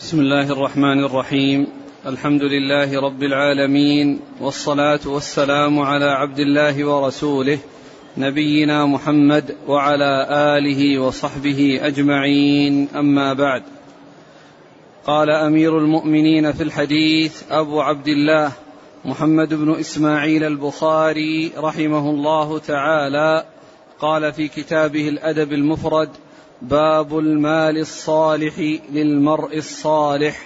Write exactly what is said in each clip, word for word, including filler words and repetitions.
بسم الله الرحمن الرحيم. الحمد لله رب العالمين، والصلاة والسلام على عبد الله ورسوله نبينا محمد وعلى آله وصحبه أجمعين، أما بعد. قال أمير المؤمنين في الحديث أبو عبد الله محمد بن إسماعيل البخاري رحمه الله تعالى، قال في كتابه الأدب المفرد: باب المال الصالح للمرء الصالح.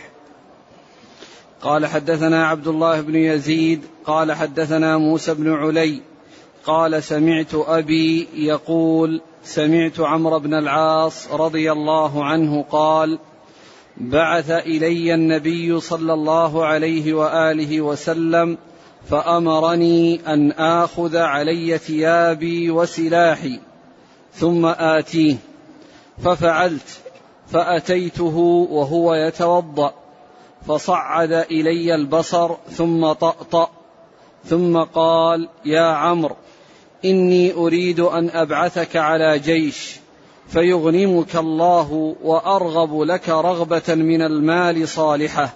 قال حدثنا عبد الله بن يزيد قال حدثنا موسى بن علي قال سمعت أبي يقول سمعت عمرو بن العاص رضي الله عنه قال: بعث إلي النبي صلى الله عليه وآله وسلم فأمرني أن آخذ علي ثيابي وسلاحي ثم آتيه، ففعلت، فأتيته وهو يتوضأ، فصعد إلي البصر ثم طأطأ، ثم قال: يا عمرو، إني أريد أن أبعثك على جيش فيغنمك الله وأرغب لك رغبة من المال صالحة.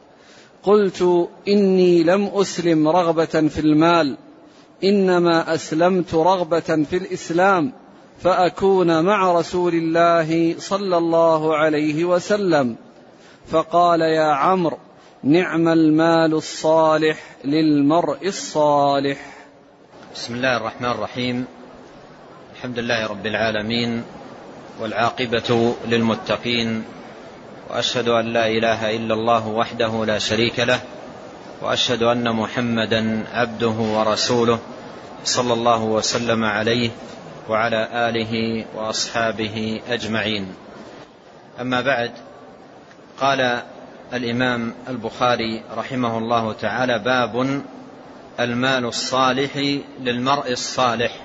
قلت: إني لم أسلم رغبة في المال، إنما أسلمت رغبة في الإسلام، فأكون مع رسول الله صلى الله عليه وسلم. فقال: يا عمرو، نعم المال الصالح للمرء الصالح. بسم الله الرحمن الرحيم. الحمد لله رب العالمين، والعاقبة للمتقين، وأشهد أن لا إله إلا الله وحده لا شريك له، وأشهد أن محمدا عبده ورسوله صلى الله وسلم عليه وعلى آله وأصحابه أجمعين. أما بعد، قال الإمام البخاري رحمه الله تعالى: باب المال الصالح للمرء الصالح.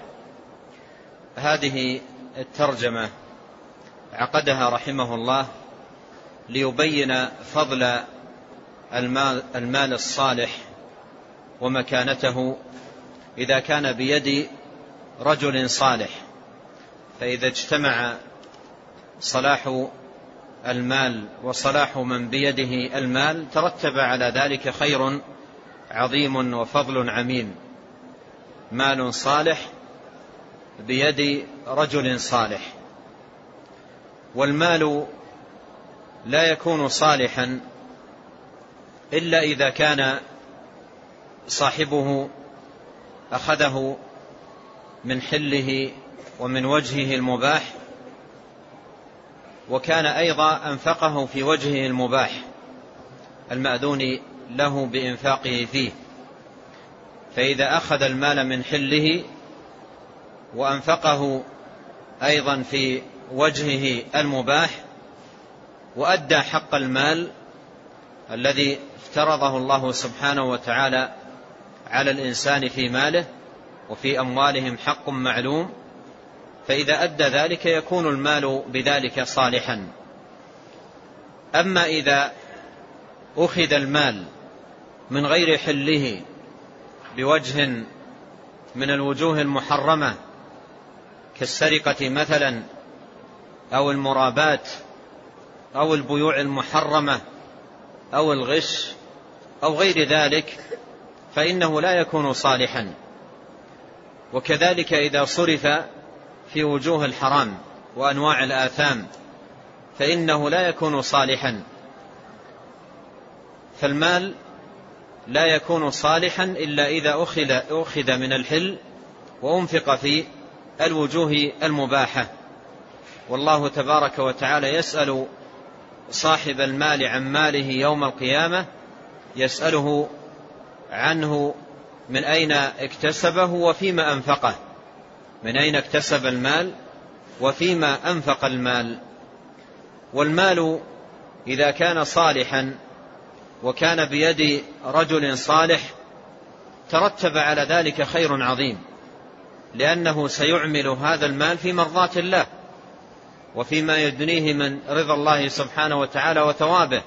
هذه الترجمة عقدها رحمه الله ليبين فضل المال, المال الصالح ومكانته إذا كان بيد رجل صالح. فإذا اجتمع صلاح المال وصلاح من بيده المال ترتب على ذلك خير عظيم وفضل عميم. مال صالح بيد رجل صالح. والمال لا يكون صالحا إلا إذا كان صاحبه أخذه من حله ومن وجهه المباح، وكان أيضا أنفقه في وجهه المباح المأذون له بإنفاقه فيه. فإذا أخذ المال من حله وأنفقه أيضا في وجهه المباح وأدى حق المال الذي افترضه الله سبحانه وتعالى على الإنسان في ماله وفي أموالهم حق معلوم، فإذا أدى ذلك يكون المال بذلك صالحا. أما إذا أخذ المال من غير حله بوجه من الوجوه المحرمة كالسرقة مثلا، أو المرابات، أو البيوع المحرمة، أو الغش، أو غير ذلك، فإنه لا يكون صالحا. وكذلك إذا صرف في وجوه الحرام وأنواع الآثام فإنه لا يكون صالحا. فالمال لا يكون صالحا إلا إذا أخذ, أخذ من الحل وأنفق في الوجوه المباحة. والله تبارك وتعالى يسأل صاحب المال عن ماله يوم القيامة، يسأله عنه من أين اكتسبه وفيما أنفقه، من أين اكتسب المال وفيما أنفق المال. والمال إذا كان صالحا وكان بيد رجل صالح ترتب على ذلك خير عظيم، لأنه سيعمل هذا المال في مرضاة الله وفيما يدنيه من رضا الله سبحانه وتعالى وثوابه،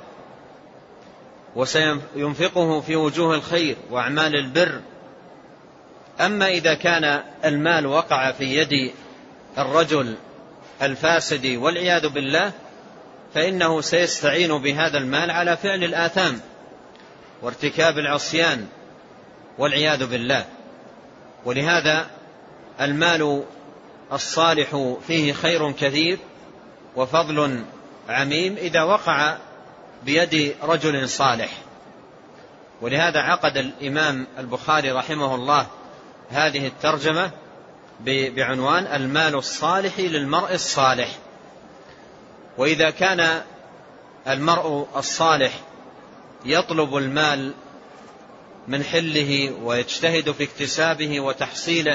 وسينفقه في وجوه الخير وأعمال البر. أما إذا كان المال وقع في يد الرجل الفاسد والعياذ بالله فإنه سيستعين بهذا المال على فعل الآثام وارتكاب العصيان والعياذ بالله. ولهذا المال الصالح فيه خير كثير وفضل عميم إذا وقع بيد رجل صالح. ولهذا عقد الإمام البخاري رحمه الله هذه الترجمة بعنوان المال الصالح للمرء الصالح. وإذا كان المرء الصالح يطلب المال من حله ويجتهد في اكتسابه وتحصيله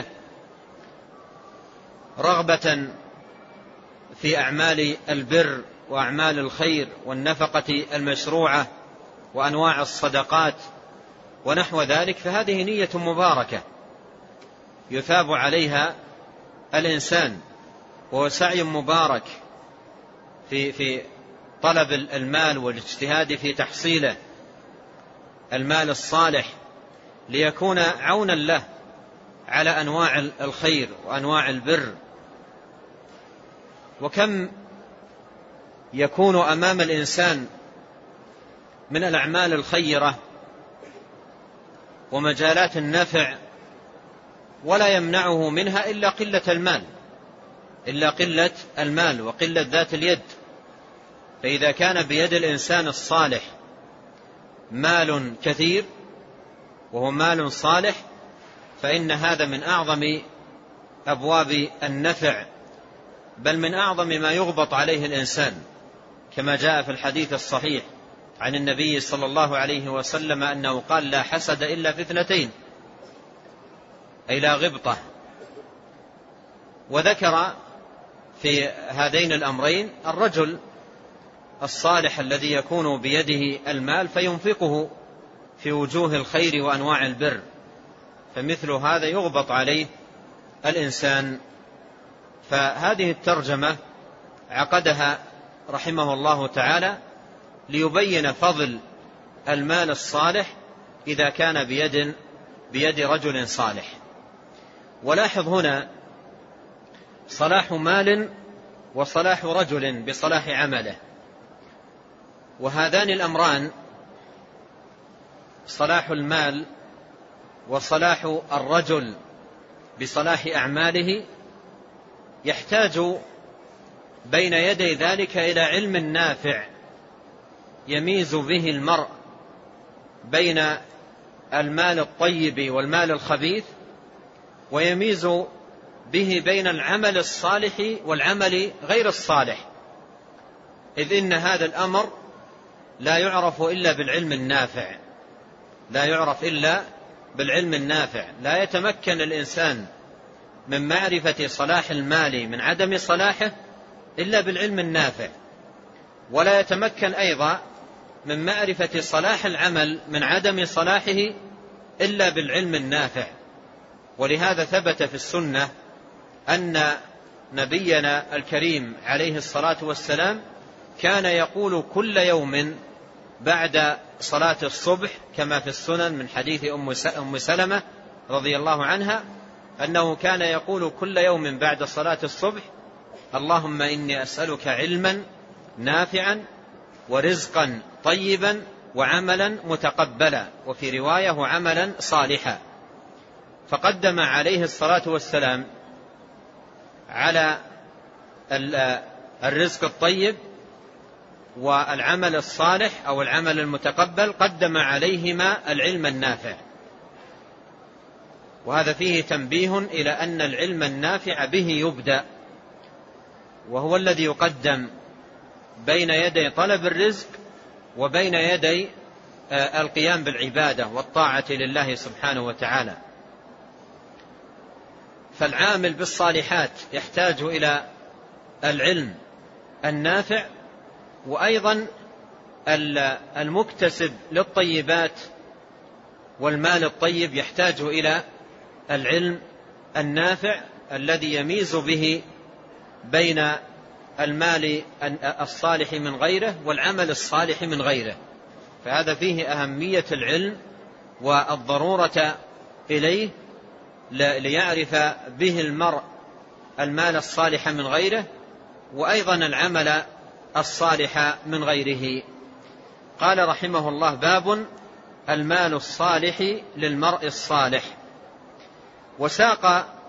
رغبة في أعمال البر وأعمال الخير والنفقة المشروعة وأنواع الصدقات ونحو ذلك، فهذه نية مباركة يثاب عليها الإنسان، وهو سعي مبارك في في طلب المال والاجتهاد في تحصيله، المال الصالح ليكون عونا له على أنواع الخير وأنواع البر. وكم يكون أمام الإنسان من الأعمال الخيرة ومجالات النفع ولا يمنعه منها إلا قلة المال إلا قلة المال وقلة ذات اليد. فإذا كان بيد الإنسان الصالح مال كثير وهو مال صالح فإن هذا من أعظم أبواب النفع، بل من أعظم ما يغبط عليه الإنسان، كما جاء في الحديث الصحيح عن النبي صلى الله عليه وسلم أنه قال: لا حسد إلا في اثنتين، أي لا غبطة. وذكر في هذين الأمرين الرجل الصالح الذي يكون بيده المال فينفقه في وجوه الخير وأنواع البر، فمثل هذا يغبط عليه الإنسان. فهذه الترجمة عقدها رحمه الله تعالى ليبين فضل المال الصالح إذا كان بيد بيد رجل صالح. ولاحظ هنا صلاح مال وصلاح رجل بصلاح عمله، وهذان الأمران صلاح المال وصلاح الرجل بصلاح أعماله يحتاج بين يدي ذلك إلى علم نافع يميز به المرء بين المال الطيب والمال الخبيث، ويميز به بين العمل الصالح والعمل غير الصالح، إذ إن هذا الأمر لا يعرف إلا بالعلم النافع لا يعرف إلا بالعلم النافع. لا يتمكن الإنسان من معرفة صلاح المال من عدم صلاحه إلا بالعلم النافع، ولا يتمكن أيضا من معرفة صلاح العمل من عدم صلاحه إلا بالعلم النافع. ولهذا ثبت في السنة أن نبينا الكريم عليه الصلاة والسلام كان يقول كل يوم بعد صلاة الصبح كما في السنن من حديث أم سلمة رضي الله عنها أنه كان يقول كل يوم بعد صلاة الصبح: اللهم إني أسألك علما نافعا ورزقا طيبا وعملا متقبلا، وفي رواية وعملا صالحا. فقدم عليه الصلاة والسلام على الرزق الطيب والعمل الصالح أو العمل المتقبل قدم عليهما العلم النافع. وهذا فيه تنبيه إلى أن العلم النافع به يبدأ، وهو الذي يقدم بين يدي طلب الرزق وبين يدي القيام بالعبادة والطاعة لله سبحانه وتعالى. فالعامل بالصالحات يحتاج إلى العلم النافع، وأيضا المكتسب للطيبات والمال الطيب يحتاج إلى العلم النافع الذي يميز به بين المال الصالح من غيره والعمل الصالح من غيره. فهذا فيه أهمية العلم والضرورة إليه ليعرف به المرء المال الصالح من غيره، وأيضا العمل الصالح من غيره. قال رحمه الله: باب المال الصالح للمرء الصالح. وساق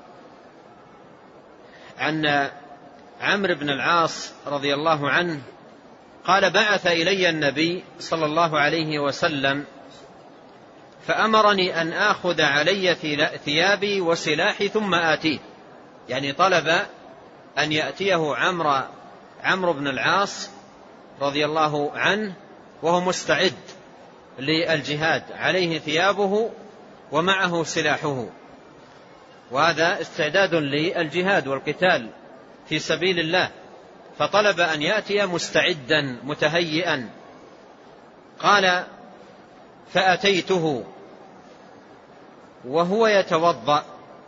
عن عمرو بن العاص رضي الله عنه قال: بعث إلي النبي صلى الله عليه وسلم فأمرني أن آخذ علي ثيابي وسلاحي ثم آتيه. يعني طلب أن يأتيه عمرو عمرو بن العاص رضي الله عنه وهو مستعد للجهاد، عليه ثيابه ومعه سلاحه، وهذا استعداد للجهاد والقتال في سبيل الله، فطلب أن يأتي مستعدا متهيئا. قال: فأتيته وهو يتوضأ.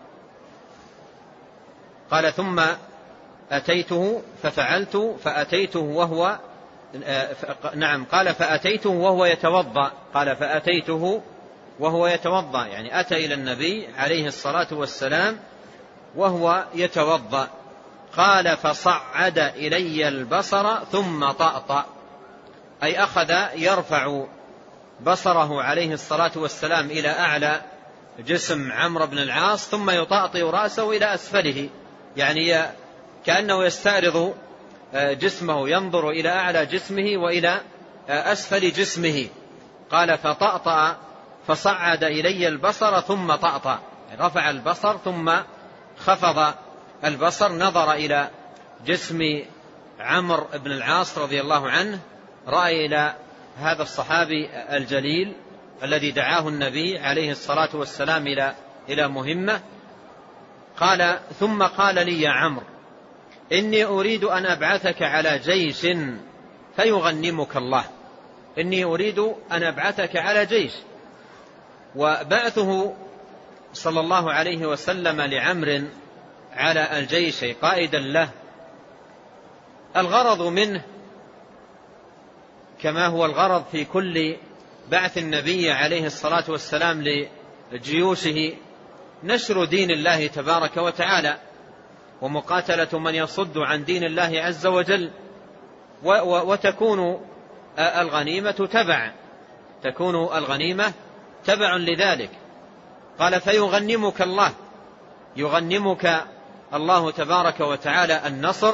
قال: ثم أتيته ففعلت فأتيته وهو نعم قال فأتيته وهو يتوضأ. قال: فأتيته وهو يتوضأ، يعني أتى إلى النبي عليه الصلاة والسلام وهو يتوضأ. قال: فصعد إلي البصر ثم طأطأ، أي أخذ يرفع بصره عليه الصلاة والسلام إلى أعلى جسم عمرو بن العاص ثم يطأطئ رأسه إلى أسفله، يعني كأنه يستعرض جسمه، ينظر إلى أعلى جسمه وإلى أسفل جسمه. قال: فطأطأ فصعد إلي البصر ثم طأطأ، رفع البصر ثم خفض البصر، نظر إلى جسم عمرو بن العاص رضي الله عنه، رأى إلى هذا الصحابي الجليل الذي دعاه النبي عليه الصلاة والسلام إلى إلى مهمة. قال: ثم قال لي يا عمرو: إني أريد أن أبعثك على جيش فيغنمك الله. إني أريد أن أبعثك على جيش. وبعثه صلى الله عليه وسلم لعمرو على الجيش قائدا له، الغرض منه كما هو الغرض في كل بعث النبي عليه الصلاة والسلام لجيوشه نشر دين الله تبارك وتعالى، ومقاتلة من يصد عن دين الله عز وجل، وتكون الغنيمة تبع تكون الغنيمة تبع لذلك. قال: فيغنمك الله، يغنمك الله تبارك وتعالى النصر،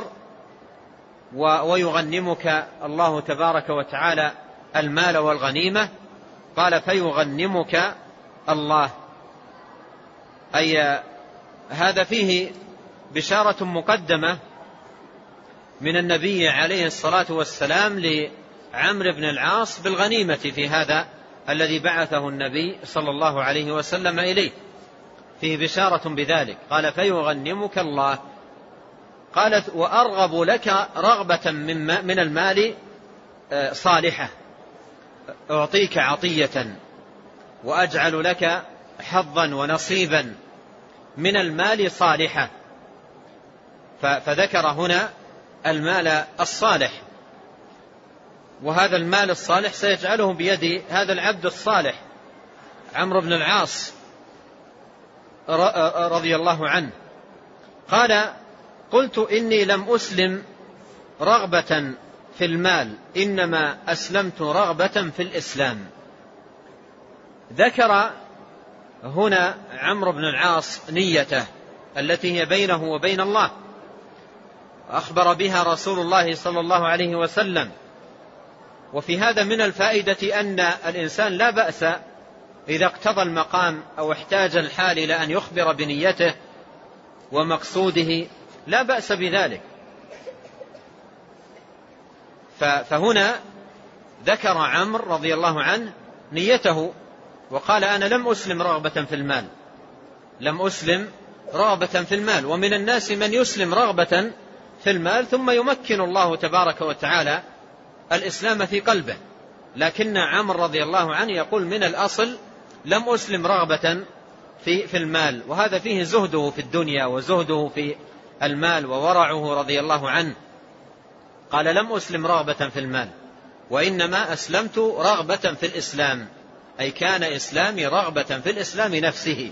ويغنمك الله تبارك وتعالى المال والغنيمة. قال: فيغنمك الله، أي هذا فيه بشارة مقدمة من النبي عليه الصلاة والسلام لعمرو بن العاص بالغنيمة في هذا الذي بعثه النبي صلى الله عليه وسلم إليه، فيه بشارة بذلك. قال: فيغنمك الله. قالت: وأرغب لك رغبة من المال صالحة، أعطيك عطية وأجعل لك حظا ونصيبا من المال صالحة. فذكر هنا المال الصالح، وهذا المال الصالح سيجعله بيد هذا العبد الصالح عمرو بن العاص رضي الله عنه. قال: قلت: إني لم أسلم رغبة في المال، إنما أسلمت رغبة في الإسلام. ذكر هنا عمرو بن العاص نيته التي هي بينه وبين الله، أخبر بها رسول الله صلى الله عليه وسلم. وفي هذا من الفائدة أن الإنسان لا بأس إذا اقتضى المقام أو احتاج الحال إلى أن يخبر بنيته ومقصوده، لا بأس بذلك. فهنا ذكر عمرو رضي الله عنه نيته وقال: أنا لم أسلم رغبة في المال، لم أسلم رغبة في المال. ومن الناس من يسلم رغبة في المال ثم يمكن الله تبارك وتعالى الإسلام في قلبه، لكن عمرو رضي الله عنه يقول: من الأصل لم أسلم رغبة في في المال. وهذا فيه زهده في الدنيا وزهده في المال وورعه رضي الله عنه. قال: لم أسلم رغبة في المال، وإنما أسلمت رغبة في الإسلام، أي كان إسلامي رغبة في الإسلام نفسه.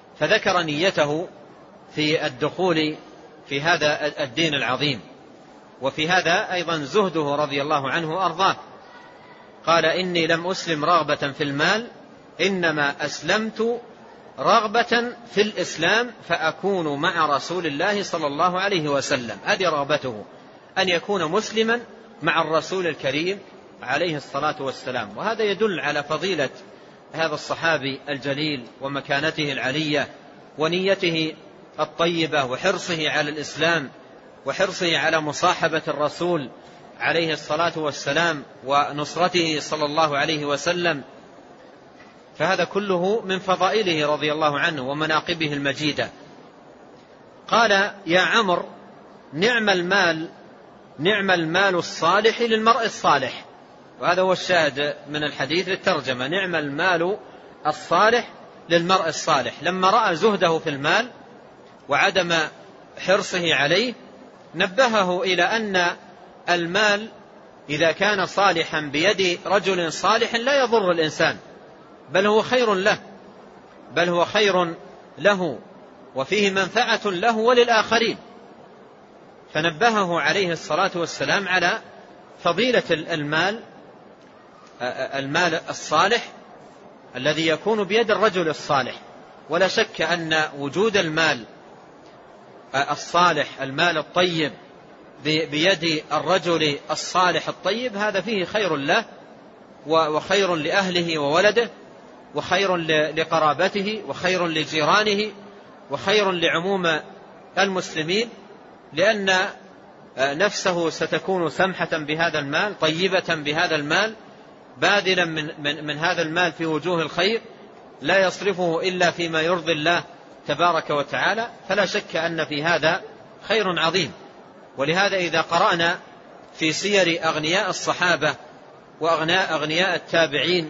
فذكر نيته في الدخول في هذا الدين العظيم. وفي هذا أيضا زهده رضي الله عنه وأرضاه. قال إني لم أسلم رغبة في المال، إنما أسلمت رغبة في الإسلام فأكون مع رسول الله صلى الله عليه وسلم. هذه رغبته، أن يكون مسلما مع الرسول الكريم عليه الصلاة والسلام. وهذا يدل على فضيلة هذا الصحابي الجليل ومكانته العلية ونيته الطيبة وحرصه على الإسلام وحرصه على مصاحبة الرسول عليه الصلاة والسلام ونصرته صلى الله عليه وسلم. فهذا كله من فضائله رضي الله عنه ومناقبه المجيدة. قال يا عمرو نعم المال نعم المال الصالح للمرء الصالح. وهذا هو الشاهد من الحديث للترجمة، نعم المال الصالح للمرء الصالح. لما رأى زهده في المال وعدم حرصه عليه نبهه إلى أن المال إذا كان صالحا بيد رجل صالح لا يضر الإنسان، بل هو خير له بل هو خير له وفيه منفعة له وللآخرين. فنبهه عليه الصلاة والسلام على فضيلة المال المال الصالح الذي يكون بيد الرجل الصالح. ولا شك أن وجود المال الصالح المال الطيب بيد الرجل الصالح الطيب هذا فيه خير له وخير لأهله وولده وخير لقرابته وخير لجيرانه وخير لعموم المسلمين، لأن نفسه ستكون سمحة بهذا المال طيبة بهذا المال باذلا من, من, من هذا المال في وجوه الخير لا يصرفه إلا فيما يرضي الله تبارك وتعالى. فلا شك أن في هذا خير عظيم. ولهذا إذا قرأنا في سير أغنياء الصحابة وأغنياء أغنياء التابعين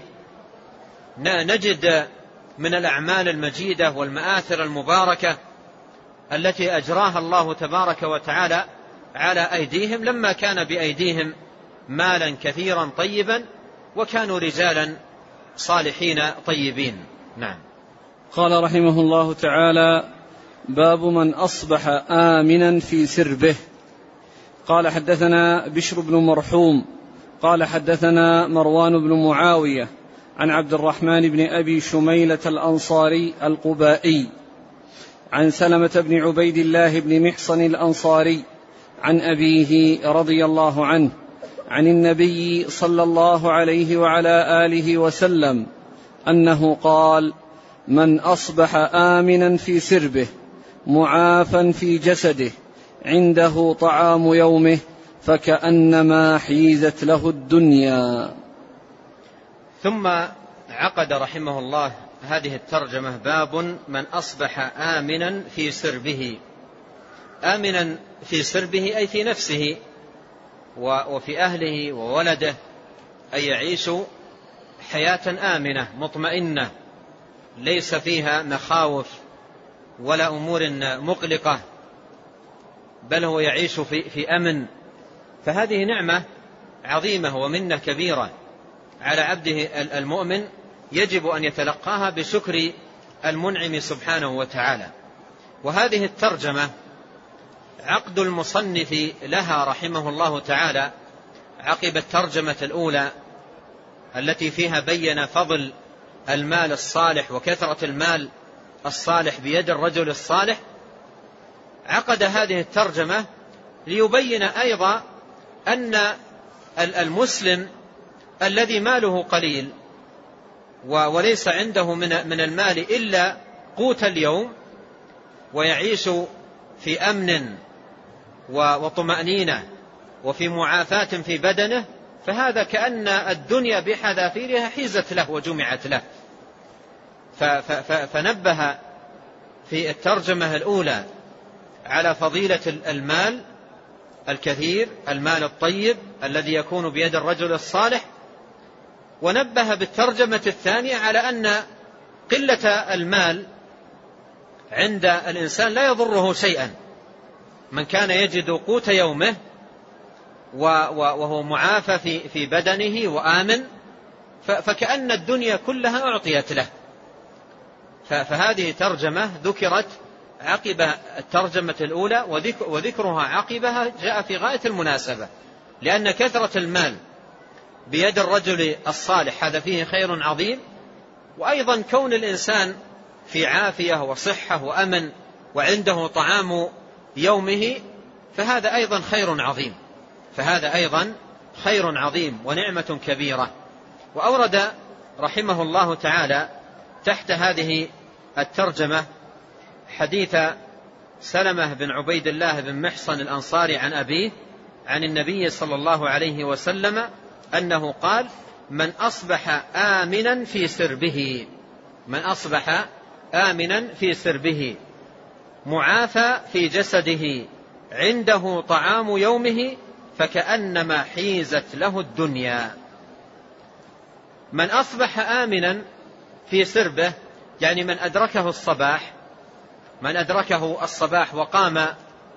نجد من الأعمال المجيدة والمآثر المباركة التي أجراها الله تبارك وتعالى على أيديهم لما كان بأيديهم مالا كثيرا طيبا وكانوا رجالا صالحين طيبين. نعم. قال رحمه الله تعالى باب من أصبح آمنا في سربه. قال حدثنا بشر بن مرحوم قال حدثنا مروان بن معاوية عن عبد الرحمن بن أبي شميلة الأنصاري القبائي عن سلمة بن عبيد الله بن محصن الأنصاري عن أبيه رضي الله عنه عن النبي صلى الله عليه وعلى آله وسلم أنه قال من أصبح آمنا في سربه معافا في جسده عنده طعام يومه فكأنما حيزت له الدنيا. ثم عقد رحمه الله هذه الترجمة باب من أصبح آمنا في سربه. آمنا في سربه أي في نفسه وفي أهله وولده، أي يعيش حياة آمنة مطمئنة ليس فيها مخاوف ولا أمور مقلقة، بل هو يعيش في, في أمن. فهذه نعمة عظيمة ومنة كبيرة على عبده المؤمن يجب أن يتلقاها بشكر المنعم سبحانه وتعالى. وهذه الترجمة عقد المصنف لها رحمه الله تعالى عقب الترجمة الأولى التي فيها بين فضل المال الصالح وكثرة المال الصالح بيد الرجل الصالح، عقد هذه الترجمة ليبين أيضا أن المسلم الذي ماله قليل وليس عنده من المال إلا قوت اليوم ويعيش في أمن وطمأنينة وفي معافاة في بدنه، فهذا كأن الدنيا بحذافيرها حيزت له وجمعت له. فنبه في الترجمة الأولى على فضيلة المال الكثير المال الطيب الذي يكون بيد الرجل الصالح، ونبه بالترجمة الثانية على أن قلة المال عند الإنسان لا يضره شيئا. من كان يجد قوت يومه وهو معافى في في بدنه وآمن فكأن الدنيا كلها أعطيت له. فهذه ترجمة ذكرت عقب الترجمة الأولى وذكرها عقبها جاء في غاية المناسبة، لأن كثرة المال بيد الرجل الصالح هذا فيه خير عظيم، وأيضا كون الإنسان في عافية وصحة وأمن وعنده طعام يومه فهذا أيضا خير عظيم، فهذا أيضا خير عظيم ونعمة كبيرة. وأورد رحمه الله تعالى تحت هذه الترجمة حديث سلمة بن عبيد الله بن محصن الأنصاري عن أبيه عن النبي صلى الله عليه وسلم أنه قال: من أصبح آمنا في سربه، من أصبح آمنا في سربه معافى في جسده عنده طعام يومه فكأنما حيزت له الدنيا. من أصبح آمنا في سربه يعني من أدركه الصباح، من أدركه الصباح وقام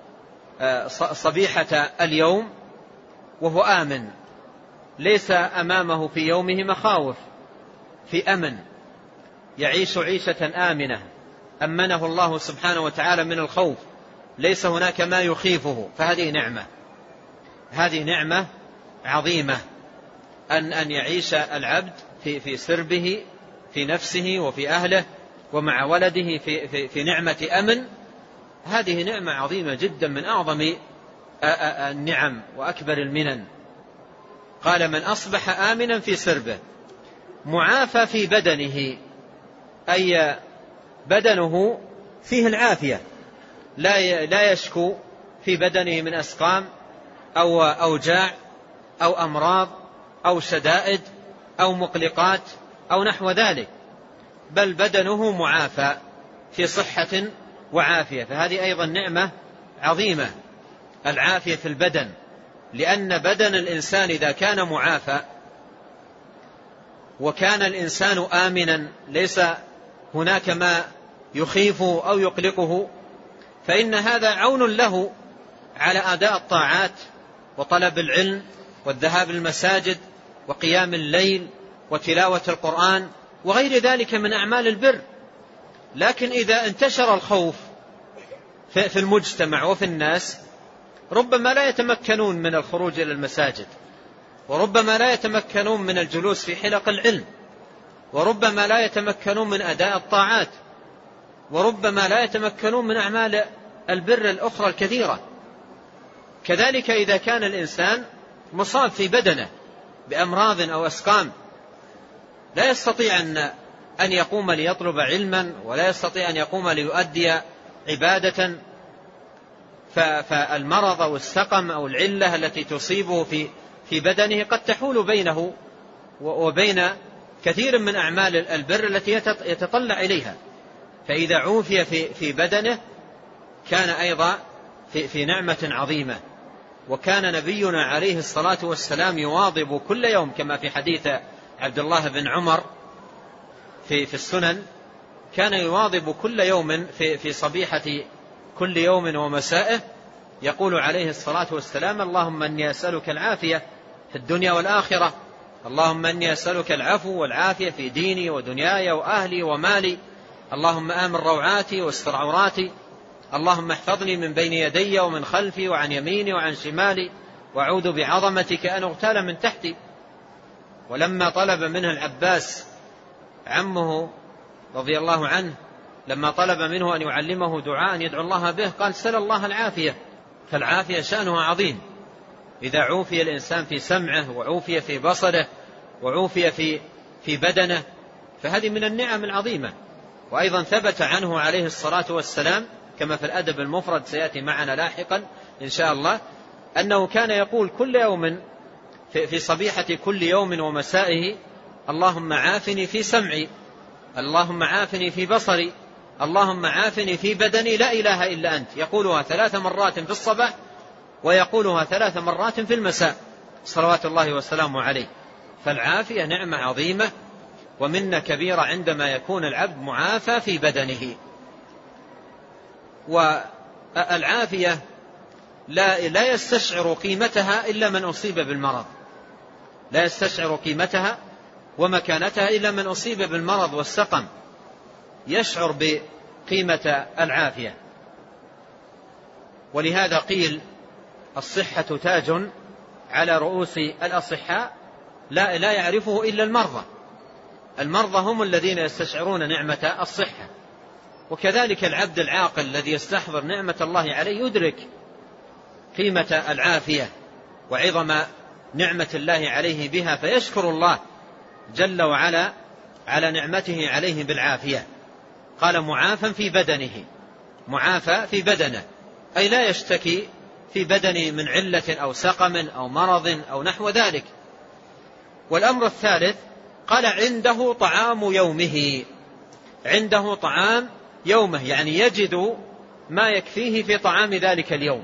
صبيحة اليوم وهو آمن، ليس أمامه في يومه مخاوف، في أمن، يعيش عيشة آمنة أمنه الله سبحانه وتعالى من الخوف، ليس هناك ما يخيفه، فهذه نعمة، هذه نعمة عظيمة أن أن يعيش العبد في في سربه في نفسه وفي أهله ومع ولده في في في نعمة أمن. هذه نعمة عظيمة جدا من أعظم النعم وأكبر المنن. قال: من أصبح آمنا في سربه معافى في بدنه، أي بدنه فيه العافية، لا لا يشكو في بدنه من أسقام أو أوجاع أو أمراض أو شدائد أو مقلقات أو نحو ذلك، بل بدنه معافى في صحة وعافية. فهذه أيضا نعمة عظيمة، العافية في البدن، لأن بدن الإنسان إذا كان معافى وكان الإنسان آمنا ليس هناك ما يخيفه أو يقلقه، فإن هذا عون له على أداء الطاعات وطلب العلم والذهاب للمساجد وقيام الليل وتلاوة القرآن وغير ذلك من أعمال البر. لكن إذا انتشر الخوف في المجتمع وفي الناس ربما لا يتمكنون من الخروج إلى المساجد، وربما لا يتمكنون من الجلوس في حلق العلم، وربما لا يتمكنون من أداء الطاعات، وربما لا يتمكنون من أعمال البر الأخرى الكثيرة. كذلك إذا كان الإنسان مصاب في بدنه بأمراض أو أسقام لا يستطيع أن يقوم ليطلب علما، ولا يستطيع أن يقوم ليؤدي عبادة، فالمرض أو السقم أو العلة التي تصيبه في في بدنه قد تحول بينه وبين كثير من أعمال البر التي يتطلع إليها. فإذا عوفي في في بدنه كان أيضا في في نعمة عظيمة. وكان نبينا عليه الصلاة والسلام يواظب كل يوم كما في حديث عبد الله بن عمر في في السنن، كان يواظب كل يوم في في صبيحة كل يوم ومسائه يقول عليه الصلاة والسلام: اللهم أني أسألك العافية في الدنيا والآخرة، اللهم أني أسألك العفو والعافية في ديني ودنياي وأهلي ومالي، اللهم آمن روعاتي واستر عوراتي، اللهم احفظني من بين يدي ومن خلفي وعن يميني وعن شمالي، وأعوذ بعظمتك أن أغتال من تحتي. ولما طلب منه العباس عمه رضي الله عنه، لما طلب منه أن يعلمه دعاء يدعو الله به، قال: سل الله العافية. فالعافية شأنها عظيم. إذا عوفي الإنسان في سمعه وعوفي في بصره وعوفي في في بدنه فهذه من النعم العظيمة. وأيضا ثبت عنه عليه الصلاة والسلام كما في الأدب المفرد سيأتي معنا لاحقا إن شاء الله، أنه كان يقول كل يوم في صبيحة كل يوم ومسائه: اللهم عافني في سمعي، اللهم عافني في بصري، اللهم عافني في بدني، لا إله إلا أنت. يقولها ثلاث مرات في الصباح ويقولها ثلاث مرات في المساء صلوات الله وسلامه عليه. فالعافية نعمة عظيمة ومنة كبيرة عندما يكون العبد معافى في بدنه. والعافية لا, لا يستشعر قيمتها إلا من أصيب بالمرض، لا يستشعر قيمتها ومكانتها إلا من أصيب بالمرض والسقم، يشعر بقيمة العافية. ولهذا قيل الصحة تاج على رؤوس الأصحاء لا, لا يعرفه إلا المرضى. المرضى هم الذين يستشعرون نعمة الصحة. وكذلك العبد العاقل الذي يستحضر نعمة الله عليه يدرك قيمة العافية وعظم نعمة الله عليه بها، فيشكر الله جل وعلا على نعمته عليه بالعافية. قال معافى في بدنه، معافى في بدنه أي لا يشتكي في بدنه من علة أو سقم أو مرض أو نحو ذلك. والأمر الثالث قال عنده طعام يومه، عنده طعام يومه يعني يجد ما يكفيه في طعام ذلك اليوم،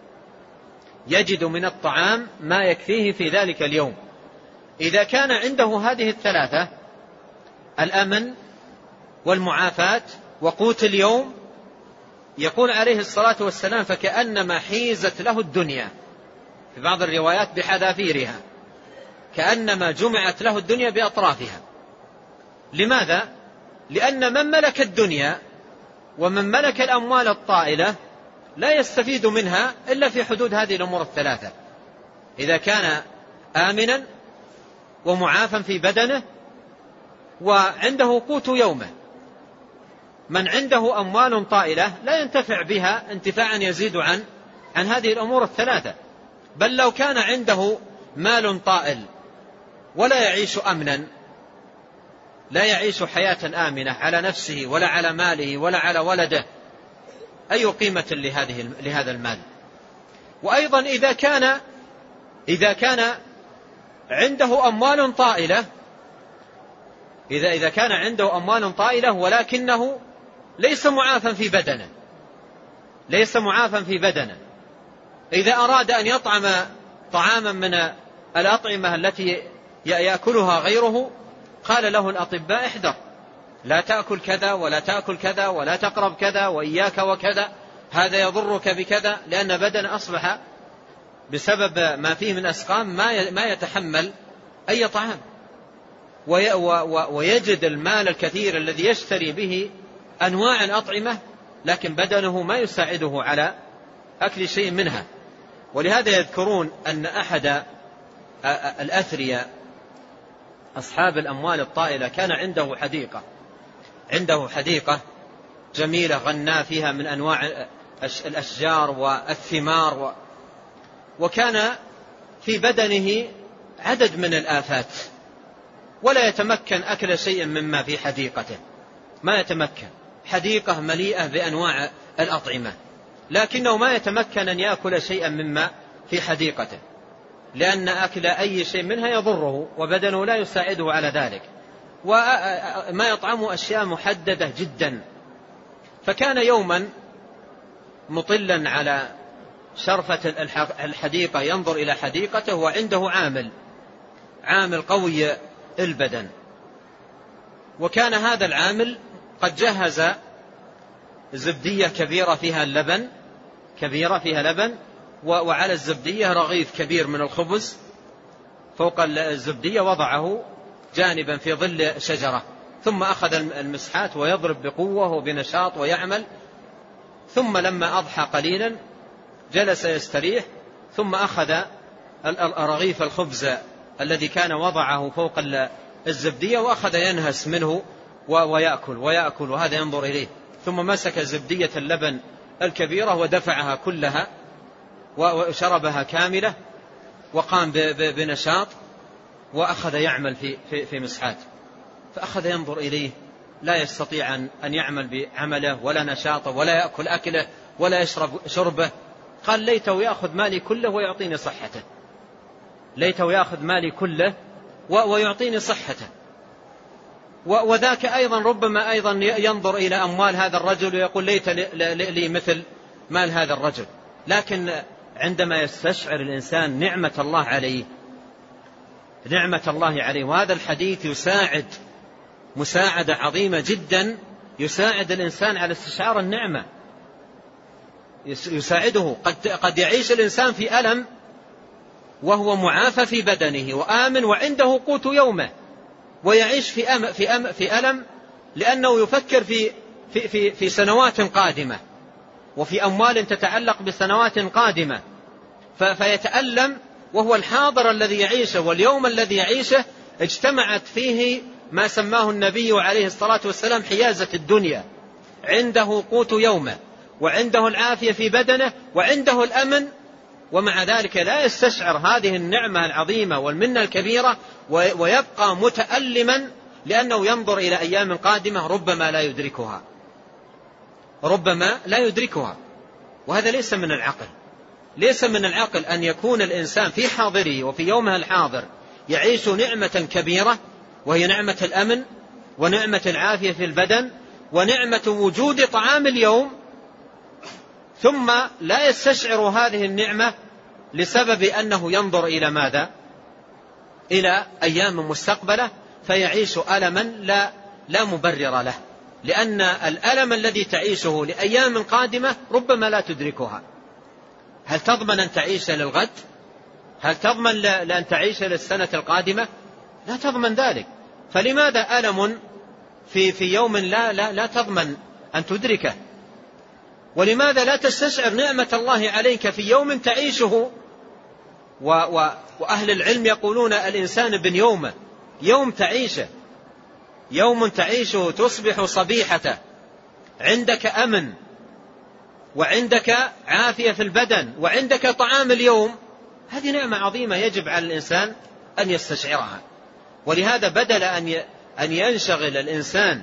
يجد من الطعام ما يكفيه في ذلك اليوم. إذا كان عنده هذه الثلاثة، الأمن والمعافاة وقوت اليوم، يقول عليه الصلاة والسلام فكأنما حيزت له الدنيا، في بعض الروايات بحذافيرها، كأنما جمعت له الدنيا بأطرافها. لماذا؟ لأن من ملك الدنيا ومن ملك الأموال الطائلة لا يستفيد منها إلا في حدود هذه الأمور الثلاثة. إذا كان آمنا ومعافا في بدنه وعنده قوت يومه. من عنده أموال طائلة لا ينتفع بها انتفاعا يزيد عن عن هذه الأمور الثلاثة، بل لو كان عنده مال طائل ولا يعيش أمنا، لا يعيش حياة آمنة على نفسه ولا على ماله ولا على ولده، أي قيمة لهذه لهذا المال؟ وأيضا إذا كان إذا كان عنده أموال طائلة، إذا إذا كان عنده أموال طائلة ولكنه ليس معافا في بدنه، ليس معافا في بدنه، إذا أراد أن يطعم طعاما من الأطعمة التي يأكلها غيره، قال له الأطباء احذر، لا تأكل كذا ولا تأكل كذا ولا تقرب كذا وإياك وكذا، هذا يضرك بكذا، لأن بدن أصبح بسبب ما فيه من أسقام ما يتحمل أي طعام. ويجد المال الكثير الذي يشتري به أنواع الأطعمة، لكن بدنه ما يساعده على أكل شيء منها. ولهذا يذكرون أن أحد الأثرياء أصحاب الأموال الطائلة كان عنده حديقة، عنده حديقة جميلة غنى فيها من أنواع الأشجار والثمار، و وكان في بدنه عدد من الآفات، ولا يتمكن أكل شيء مما في حديقته، ما يتمكن، حديقة مليئة بأنواع الأطعمة، لكنه ما يتمكن أن يأكل شيئا مما في حديقته، لأن أكل أي شيء منها يضره وبدنه لا يساعده على ذلك، وما يطعم أشياء محددة جدا. فكان يوما مطلا على شرفة الحديقة ينظر إلى حديقته، وعنده عامل عامل قوي البدن، وكان هذا العامل قد جهز زبدية كبيرة فيها اللبن، كبيرة فيها لبن، وعلى الزبدية رغيف كبير من الخبز، فوق الزبدية وضعه جانبا في ظل شجرة، ثم أخذ المسحات ويضرب بقوة وبنشاط ويعمل، ثم لما أضحى قليلا جلس يستريح، ثم أخذ رغيف الخبز الذي كان وضعه فوق الزبدية وأخذ ينهس منه ويأكل ويأكل وهذا ينظر إليه، ثم مسك زبدية اللبن الكبيرة ودفعها كلها وشربها كاملة، وقام بنشاط وأخذ يعمل في, في, في مسحات، فأخذ ينظر إليه لا يستطيع أن يعمل بعمله ولا نشاطه ولا يأكل أكله ولا يشرب شربه. قال ليته يأخذ مالي كله ويعطيني صحته، ليته يأخذ مالي كله ويعطيني صحته. وذاك أيضا ربما أيضا ينظر إلى أموال هذا الرجل ويقول ليت لي مثل مال هذا الرجل. لكن عندما يستشعر الإنسان نعمة الله عليه، نعمة الله عليه، وهذا الحديث يساعد مساعدة عظيمة جدا، يساعد الإنسان على استشعار النعمة، يساعده. قد, قد يعيش الإنسان في ألم وهو معافى في بدنه وآمن وعنده قوت يومه، ويعيش في, أم في, أم في ألم لأنه يفكر في, في, في, في سنوات قادمة، وفي أموال تتعلق بسنوات قادمة، فيتألم وهو الحاضر الذي يعيشه واليوم الذي يعيشه اجتمعت فيه ما سماه النبي عليه الصلاة والسلام حيازة الدنيا. عنده قوت يومه، وعنده العافية في بدنه، وعنده الأمن، ومع ذلك لا يستشعر هذه النعمة العظيمة والمنة الكبيرة، ويبقى متألما لأنه ينظر إلى أيام قادمة ربما لا يدركها ربما لا يدركها وهذا ليس من العقل. ليس من العقل أن يكون الإنسان في حاضره وفي يومه الحاضر يعيش نعمة كبيرة، وهي نعمة الأمن ونعمة العافية في البدن ونعمة وجود طعام اليوم، ثم لا يستشعر هذه النعمة لسبب أنه ينظر إلى ماذا؟ إلى أيام مستقبلة، فيعيش ألما لا, لا مبرر له، لأن الألم الذي تعيشه لأيام قادمة ربما لا تدركها. هل تضمن أن تعيش للغد؟ هل تضمن لأن تعيش للسنة القادمة؟ لا تضمن ذلك. فلماذا ألم في, في يوم لا, لا, لا تضمن أن تدركه؟ ولماذا لا تستشعر نعمة الله عليك في يوم تعيشه؟ و و وأهل العلم يقولون الإنسان بن يومه، يوم تعيشه، يوم تعيشه تصبح صبيحته، عندك أمن وعندك عافية في البدن وعندك طعام اليوم، هذه نعمة عظيمة يجب على الإنسان أن يستشعرها. ولهذا بدل أن ينشغل الإنسان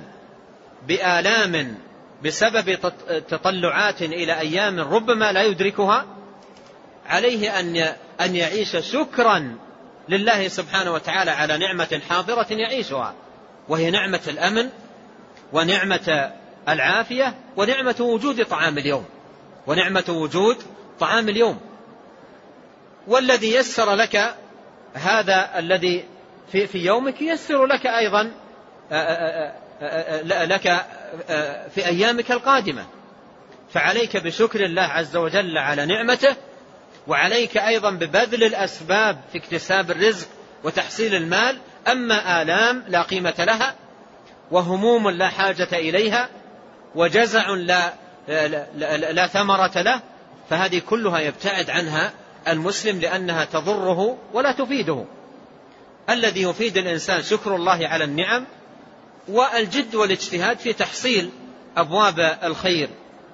بآلام بسبب تطلعات إلى أيام ربما لا يدركها، عليه أن يعيش شكرا لله سبحانه وتعالى على نعمة حاضرة يعيشها، وهي نعمة الأمن ونعمة العافية ونعمة وجود طعام اليوم ونعمة وجود طعام اليوم. والذي يسر لك هذا الذي في, في يومك يسر لك أيضا لك في أيامك القادمة. فعليك بشكر الله عز وجل على نعمته، وعليك أيضا ببذل الأسباب في اكتساب الرزق وتحصيل المال. أما آلام لا قيمة لها، وهموم لا حاجة إليها، وجزع لا, لا, لا, لا ثمرة له، فهذه كلها يبتعد عنها المسلم لأنها تضره ولا تفيده. الذي يفيد الإنسان شكر الله على النعم والجد والاجتهاد في تحصيل أبواب الخير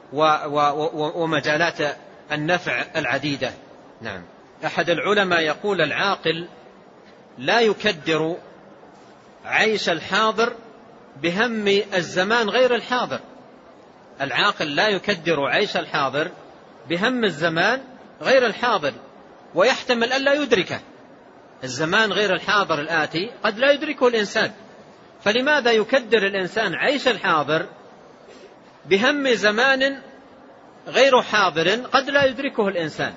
ومجالات النفع العديدة. نعم. أحد العلماء يقول العاقل لا يكدر عيش الحاضر بهم الزمان غير الحاضر. العاقل لا يكدر عيش الحاضر بهم الزمان غير الحاضر، ويحتمل أن لا يدركه. الزمان غير الحاضر الآتي قد لا يدركه الإنسان، فلماذا يكدر الإنسان عيش الحاضر بهم زمان غير حاضر قد لا يدركه الإنسان؟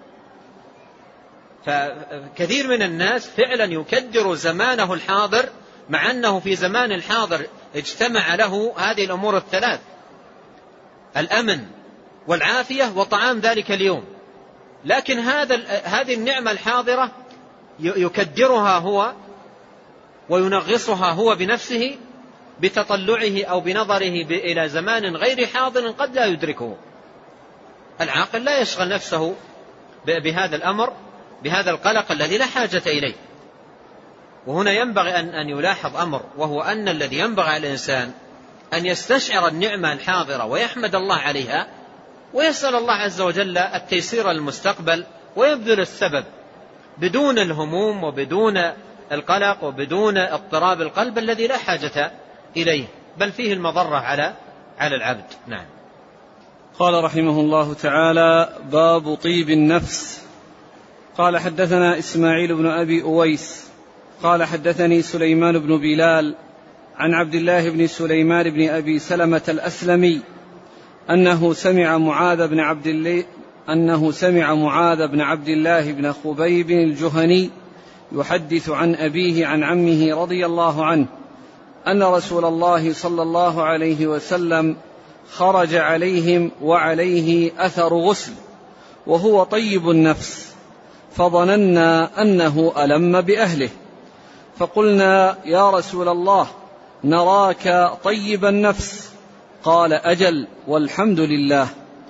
فكثير من الناس فعلا يكدر زمانه الحاضر، مع أنه في زمان الحاضر اجتمع له هذه الأمور الثلاث: الأمن والعافية وطعام ذلك اليوم، لكن هذا هذه النعمة الحاضرة يكدرها هو وينغصها هو بنفسه بتطلعه أو بنظره إلى زمان غير حاضر قد لا يدركه. العاقل لا يشغل نفسه بهذا الأمر، بهذا القلق الذي لا حاجة إليه. وهنا ينبغي أن يلاحظ أمر، وهو أن الذي ينبغي على الإنسان أن يستشعر النعمة الحاضرة ويحمد الله عليها، ويسأل الله عز وجل التيسير للمستقبل، ويبذل السبب بدون الهموم وبدون القلق وبدون اضطراب القلب الذي لا حاجة إليه، بل فيه المضرة على على العبد. نعم. قال رحمه الله تعالى: باب طيب النفس. قال حدثنا إسماعيل بن أبي أويس قال حدثني سليمان بن بلال عن عبد الله بن سليمان بن أبي سلمة الأسلمي أنه سمع معاذ بن عبد الله أنه سمع معاذ بن عبد الله بن خبيب الجهني يحدث عن أبيه عن عمه رضي الله عنه أن رسول الله صلى الله عليه وسلم خرج عليهم وعليه أثر غسل وهو طيب النفس، فظننا أنه ألم بأهله، فقلنا: يا رسول الله، نراك طيب النفس. قال: أجل والحمد لله.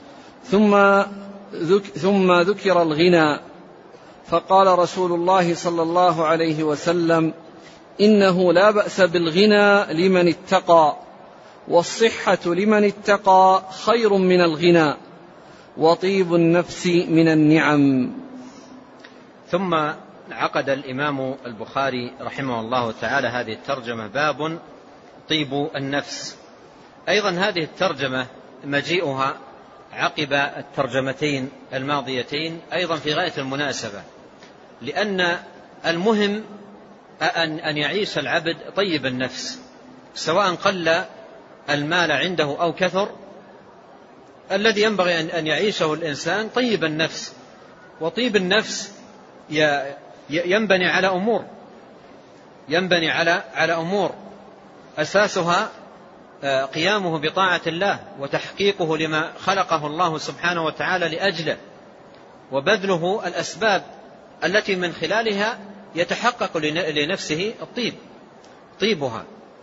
ثم ذك ثم ذكر الغنى، فقال رسول الله صلى الله عليه وسلم: إنه لا بأس بالغنى لمن اتقى، والصحة لمن اتقى خير من الغنى، وطيب النفس من النعم. ثم عقد الإمام البخاري رحمه الله تعالى هذه الترجمة: باب طيب النفس. أيضا هذه الترجمة مجيئها عقب الترجمتين الماضيتين أيضا في غاية المناسبة، لأن المهم أن يعيش العبد طيب النفس، سواء قل المال عنده أو كثر. الذي ينبغي أن يعيشه الإنسان طيب النفس، وطيب النفس ينبني على أمور ينبني على على أمور أساسها قيامه بطاعة الله، وتحقيقه لما خلقه الله سبحانه وتعالى لأجله، وبذله الأسباب التي من خلالها يتحقق لنفسه الطيب طيبها.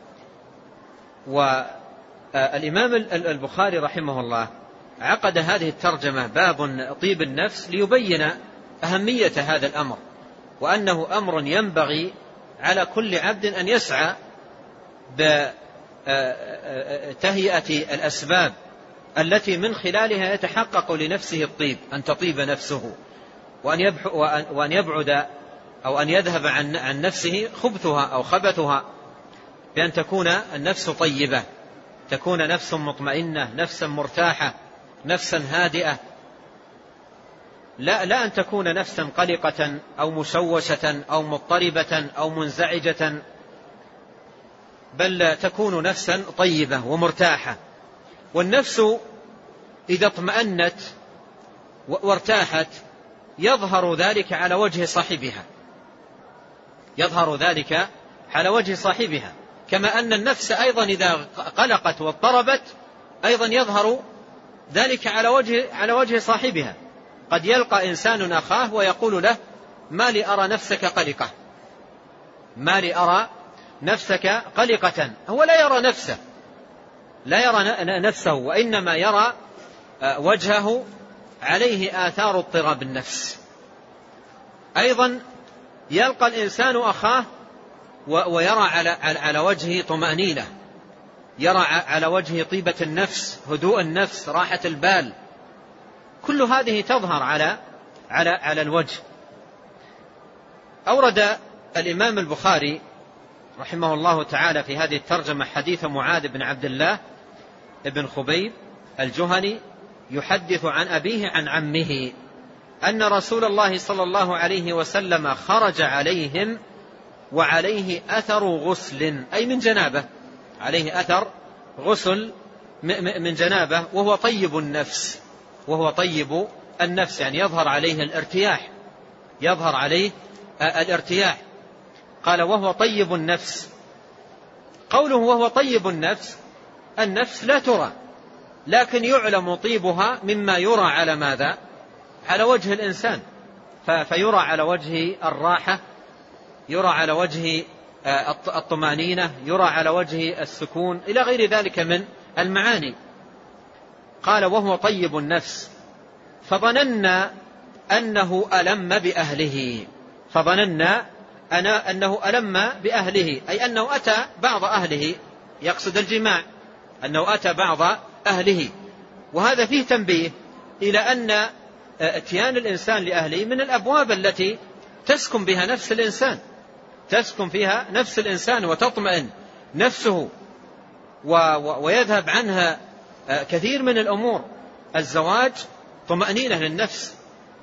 والإمام البخاري رحمه الله عقد هذه الترجمة: باب طيب النفس، ليبين أهمية هذا الأمر، وأنه أمر ينبغي على كل عبد أن يسعى بتهيئة الأسباب التي من خلالها يتحقق لنفسه الطيب، أن تطيب نفسه، وأن يبعد أو أن يذهب عن نفسه خبثها أو خبثها، بأن تكون النفس طيبة، تكون نفس مطمئنة، نفسا مرتاحة، نفسا هادئة، لا, لا أن تكون نفسا قلقة أو مشوشة أو مضطربة أو منزعجة، بل تكون نفسا طيبة ومرتاحة. والنفس إذا اطمأنت وارتاحت يظهر ذلك على وجه صاحبها يظهر ذلك على وجه صاحبها كما أن النفس أيضا إذا قلقت واضطربت أيضا يظهر ذلك على وجه على وجه صاحبها. قد يلقى إنسان أخاه ويقول له: ما لي أرى نفسك قلقة ما لي أرى نفسك قلقة هو لا يرى نفسه لا يرى نفسه وإنما يرى وجهه عليه آثار اضطراب النفس. أيضا يلقى الإنسان أخاه ويرى على على وجهه طمأنينة، يرى على وجهه طيبة النفس، هدوء النفس، راحة البال، كل هذه تظهر على على على الوجه. أورد الإمام البخاري رحمه الله تعالى في هذه الترجمة حديث معاذ بن عبد الله بن خبيب الجهني يحدث عن أبيه عن عمه أن رسول الله صلى الله عليه وسلم خرج عليهم وعليه أثر غسل، أي من جنابه، عليه أثر غسل من جنابه، وهو طيب النفس وهو طيب النفس يعني يظهر عليه الارتياح يظهر عليه الارتياح قال: وهو طيب النفس. قوله وهو طيب النفس، النفس لا ترى، لكن يعلم طيبها مما يرى على ماذا؟ على وجه الإنسان، فيرى على وجه الراحة، يرى على وجه الطمأنينة، يرى على وجه السكون، إلى غير ذلك من المعاني. قال: وهو طيب النفس، فظننا أنه ألم بأهله فظننا أنا أنه ألم بأهله أي أنه أتى بعض أهله، يقصد الجماع، أنه أتى بعض أهله. وهذا فيه تنبيه إلى أن اتيان الإنسان لأهله من الأبواب التي تسكن بها نفس الإنسان تسكن فيها نفس الإنسان وتطمئن نفسه ويذهب عنها كثير من الأمور. الزواج طمأنينة للنفس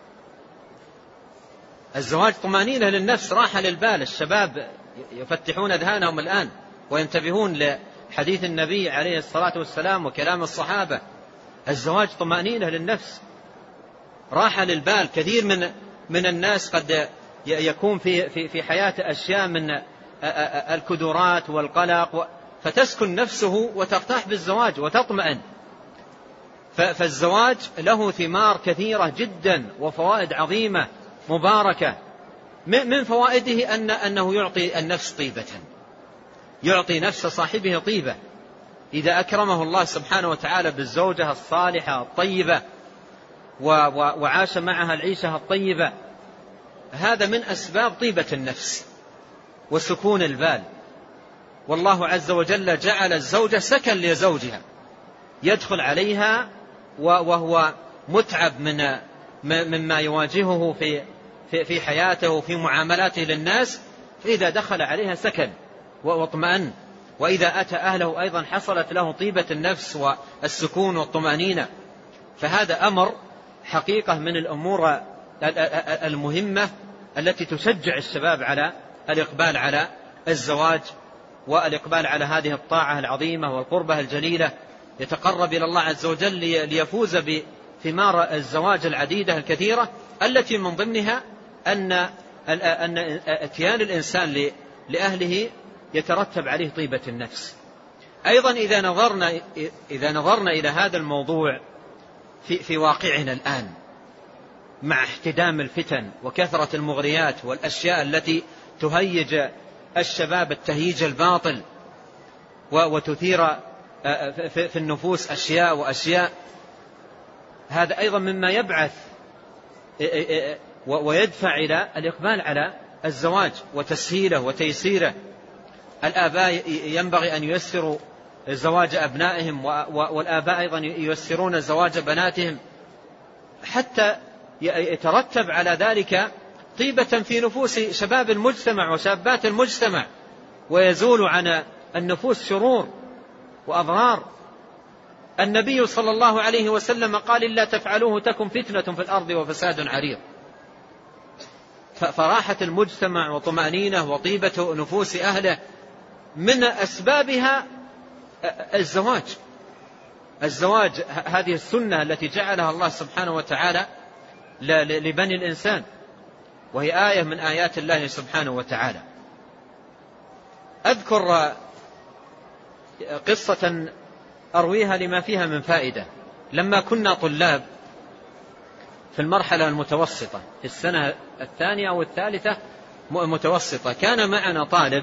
الزواج طمأنينة للنفس، راحة للبال. الشباب يفتحون أذهانهم الآن وينتبهون لحديث النبي عليه الصلاة والسلام وكلام الصحابة. الزواج طمأنينة للنفس، راحة للبال. كثير من من الناس قد يكون في في في حياته أشياء من الكدرات والقلق، فتسكن نفسه وترتاح بالزواج وتطمئن. فالزواج له ثمار كثيرة جدا وفوائد عظيمة مباركة. من فوائده أن أنه يعطي النفس طيبة، يعطي نفس صاحبه طيبة. إذا أكرمه الله سبحانه وتعالى بالزوجة الصالحة الطيبة وعاش معها العيشة الطيبة، هذا من أسباب طيبة النفس وسكون البال. والله عز وجل جعل الزوجة سكن لزوجها، يدخل عليها وهو متعب من مما يواجهه في في حياته وفي معاملاته للناس، فإذا دخل عليها سكن واطمأن، وإذا أتى أهله أيضا حصلت له طيبة النفس والسكون والطمأنينة. فهذا أمر حقيقة من الأمور المهمة التي تشجع الشباب على الإقبال على الزواج والإقبال على هذه الطاعة العظيمة والقربة الجليلة، يتقرب إلى الله عز وجل ليفوز بثمار الزواج العديدة الكثيرة، التي من ضمنها أن أن اتيان الإنسان لأهله يترتب عليه طيبة النفس. أيضا إذا نظرنا إذا نظرنا إلى هذا الموضوع في في واقعنا الآن، مع احتدام الفتن وكثرة المغريات والأشياء التي تهيج الشباب التهييج الباطل وتثير في النفوس أشياء وأشياء، هذا أيضا مما يبعث ويدفع إلى الإقبال على الزواج وتسهيله وتيسيره. الآباء ينبغي أن ييسروا زواج أبنائهم، والآباء أيضا ييسرون زواج بناتهم، حتى يترتب على ذلك طيبة في نفوس شباب المجتمع وشابات المجتمع، ويزول عن النفوس شرور وأضرار. النبي صلى الله عليه وسلم قال: إلا تفعلوه تكن فتنة في الأرض وفساد عريض. فراحة المجتمع وطمأنينة وطيبة نفوس أهله من أسبابها الزواج. الزواج هذه السنة التي جعلها الله سبحانه وتعالى لبني الإنسان، وهي آية من آيات الله سبحانه وتعالى. أذكر قصة أرويها لما فيها من فائدة. لما كنا طلاب في المرحلة المتوسطة في السنة الثانية أو الثالثة متوسطة، كان معنا طالب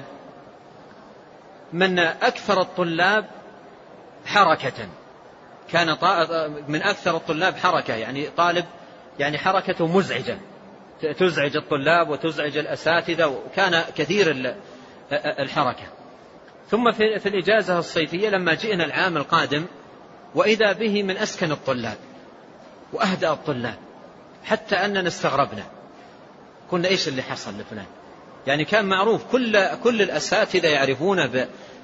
من أكثر الطلاب حركة، كان من أكثر الطلاب حركة، يعني طالب يعني حركته مزعجة، تزعج الطلاب وتزعج الأساتذة، وكان كثير الحركة. ثم في الإجازة الصيفية لما جئنا العام القادم، وإذا به من أسكن الطلاب وأهدأ الطلاب، حتى أننا استغربنا، قلنا إيش اللي حصل لفلان؟ يعني كان معروف، كل كل الأساتذة يعرفون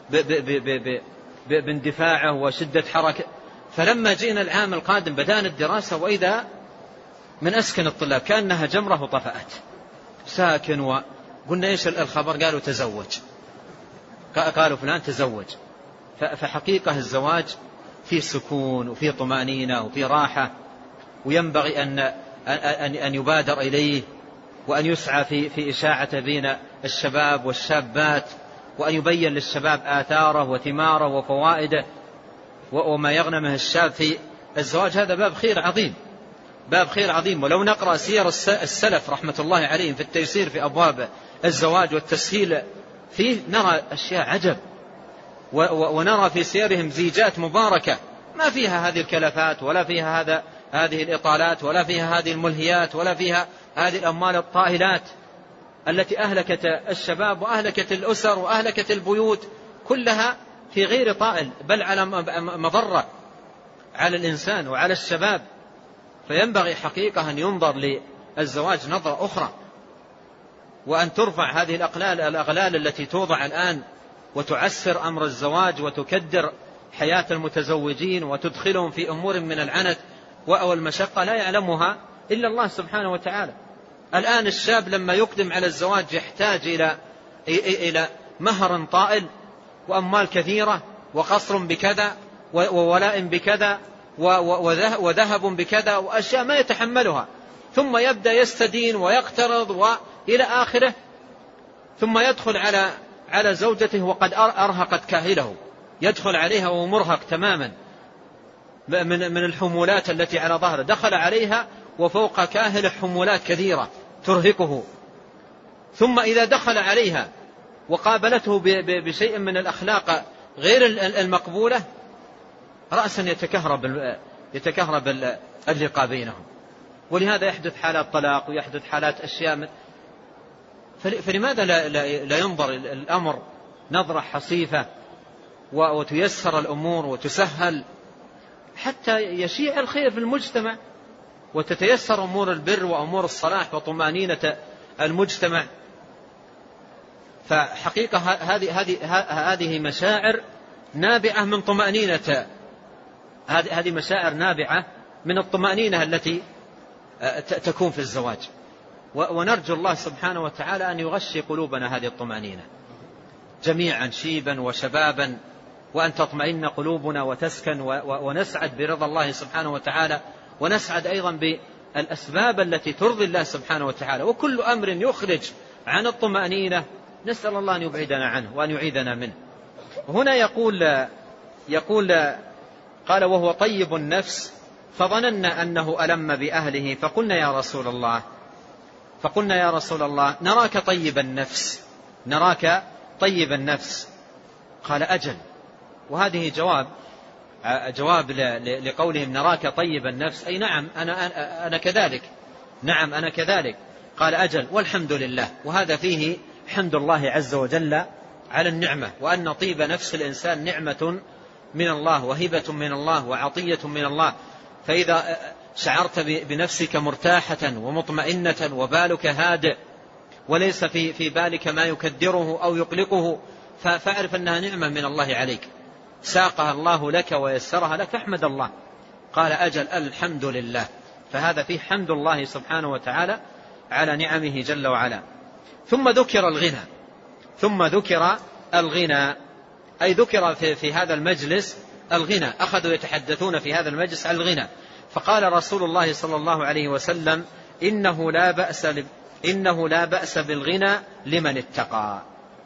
باندفاعه وشدة حركة. فلما جئنا العام القادم بدأنا الدراسة، وإذا من أسكن الطلاب كأنها جمرة وطفأت، ساكن. وقلنا إيش الخبر؟ قالوا تزوج، قالوا فلان تزوج. فحقيقة الزواج في سكون وفي طمأنينة وفي راحة، وينبغي أن أن يبادر إليه، وأن يسعى في في إشاعته بين الشباب والشابات، وأن يبين للشباب آثاره وثماره وفوائده وما يغنمه الشاب في الزواج. هذا باب خير عظيم، باب خير عظيم. ولو نقرأ سير السلف رحمة الله عليهم في التيسير في أبواب الزواج والتسهيل فيه، نرى أشياء عجب، ونرى في سيرهم زيجات مباركة ما فيها هذه الكلفات، ولا فيها هذا هذه الإطالات، ولا فيها هذه الملهيات، ولا فيها هذه الأموال الطائلات التي أهلكت الشباب وأهلكت الأسر وأهلكت البيوت، كلها في غير طائل، بل على مضرة على الإنسان وعلى الشباب. فينبغي حقيقة أن ينظر للزواج نظرة أخرى، وأن ترفع هذه الأغلال الأغلال التي توضع الآن وتعسر أمر الزواج وتكدر حياة المتزوجين وتدخلهم في أمور من العنت والمشقة لا يعلمها إلا الله سبحانه وتعالى. الآن الشاب لما يقدم على الزواج يحتاج إلى إلى مهر طائل وأموال كثيرة وقصر بكذا وولاء بكذا وذهب بكذا وأشياء ما يتحملها، ثم يبدأ يستدين ويقترض وإلى آخره، ثم يدخل على على زوجته وقد أرهقت كاهله، يدخل عليها ومرهق تماما من من الحمولات التي على ظهره، دخل عليها وفوق كاهل حمولات كثيرة ترهقه. ثم إذا دخل عليها وقابلته بشيء من الأخلاق غير المقبولة، رأسا يتكهرب يتكهرب اللقاء بينهم. ولهذا يحدث حالات طلاق ويحدث حالات أشياء من فلماذا لا, لا, لا ينظر الأمر نظرة حصيفة وتيسر الأمور وتسهل حتى يشيع الخير في المجتمع وتتيسر أمور البر وأمور الصلاح وطمأنينة المجتمع. فحقيقة هذه هذه هذه مشاعر نابعة من طمأنينة هذه مشاعر نابعة من الطمأنينة التي تكون في الزواج، ونرجو الله سبحانه وتعالى أن يغشي قلوبنا هذه الطمأنينة جميعا شيبا وشبابا، وأن تطمئن قلوبنا وتسكن ونسعد برضا الله سبحانه وتعالى، ونسعد أيضا بالأسباب التي ترضي الله سبحانه وتعالى. وكل أمر يخرج عن الطمأنينة نسأل الله أن يبعدنا عنه وأن يعيذنا منه. هنا يقول يقول قال وهو طيب النفس فظننا أنه ألم بأهله فقلنا يا رسول الله فقلنا يا رسول الله نراك طيب النفس نراك طيب النفس. قال أجل. وهذه جواب جواب لقولهم نراك طيب النفس، أي نعم أنا أنا كذلك، نعم أنا كذلك. قال أجل والحمد لله. وهذا فيه حمد الله عز وجل على النعمة، وأن طيب نفس الإنسان نعمة من الله وهبة من الله وعطية من الله. فإذا شعرت بنفسك مرتاحة ومطمئنة وبالك هادئ وليس في في بالك ما يكدره أو يقلقه فاعرف أنها نعمة من الله عليك، ساقها الله لك ويسرها لك، احمد الله. قال أجل الحمد لله. فهذا فيه حمد الله سبحانه وتعالى على نعمه جل وعلا. ثم ذكر الغنى ثم ذكر الغنى أي ذكر في, في هذا المجلس الغنى. أخذوا يتحدثون في هذا المجلس عن الغنى، فقال رسول الله صلى الله عليه وسلم إنه لا بأس إنه لا بأس بالغنى لمن اتقى.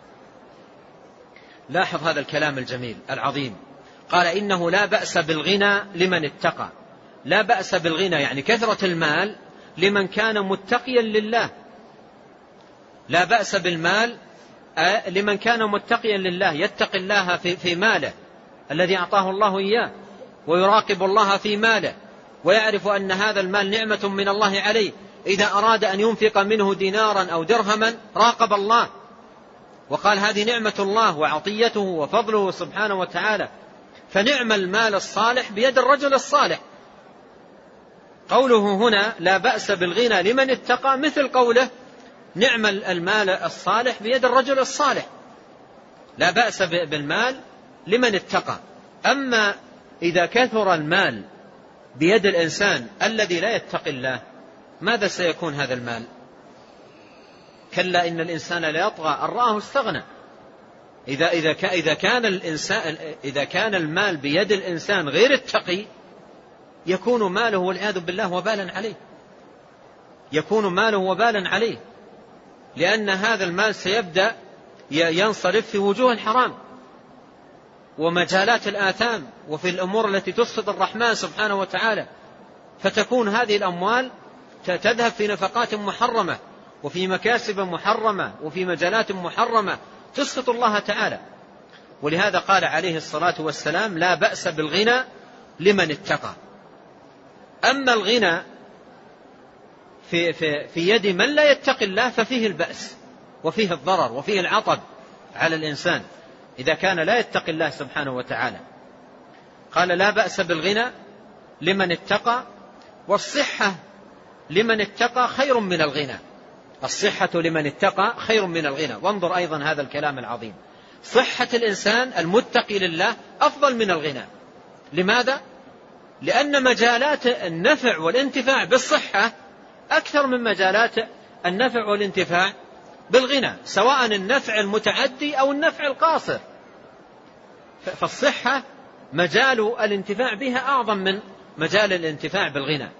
لاحظ هذا الكلام الجميل العظيم. قال إنه لا بأس بالغنى لمن اتقى. لا بأس بالغنى يعني كثرة المال لمن كان متقيا لله. لا بأس بالمال لمن كان متقيا لله، يتقي الله في, في ماله الذي أعطاه الله إياه، ويراقب الله في ماله، ويعرف أن هذا المال نعمة من الله عليه. إذا أراد أن ينفق منه دينارا أو درهما راقب الله وقال هذه نعمة الله وعطيته وفضله سبحانه وتعالى. فنعم المال الصالح بيد الرجل الصالح. قوله هنا لا بأس بالغنى لمن اتقى مثل قوله نعم المال الصالح بيد الرجل الصالح. لا بأس بالمال لمن اتقى. أما إذا كثر المال بيد الإنسان الذي لا يتقي الله ماذا سيكون هذا المال؟ كلا إن الإنسان لا يطغى أن رآه استغنى. إذا إذا إذا كان الإنسان إذا كان المال بيد الإنسان غير التقي يكون ماله والعياذ بالله وبالا عليه، يكون ماله وبالا عليه، لأن هذا المال سيبدأ ينصرف في وجوه الحرام ومجالات الآثام وفي الأمور التي تسخط الرحمن سبحانه وتعالى. فتكون هذه الأموال تذهب في نفقات محرمة وفي مكاسب محرمة وفي مجالات محرمة تسخط الله تعالى. ولهذا قال عليه الصلاة والسلام لا بأس بالغنى لمن اتقى. أما الغنى في, في, في يد من لا يتقي الله ففيه البأس وفيه الضرر وفيه العطب على الإنسان إذا كان لا يتقي الله سبحانه وتعالى. قال لا بأس بالغنى لمن اتقى، والصحة لمن اتقى خير من الغنى. الصحة لمن اتقى خير من الغنى. وانظر أيضا هذا الكلام العظيم. صحة الإنسان المتقي لله أفضل من الغنى. لماذا؟ لأن مجالات النفع والانتفاع بالصحة أكثر من مجالات النفع والانتفاع بالغنى، سواء النفع المتعدي أو النفع القاصر. فالصحة مجال الانتفاع بها أعظم من مجال الانتفاع بالغنى.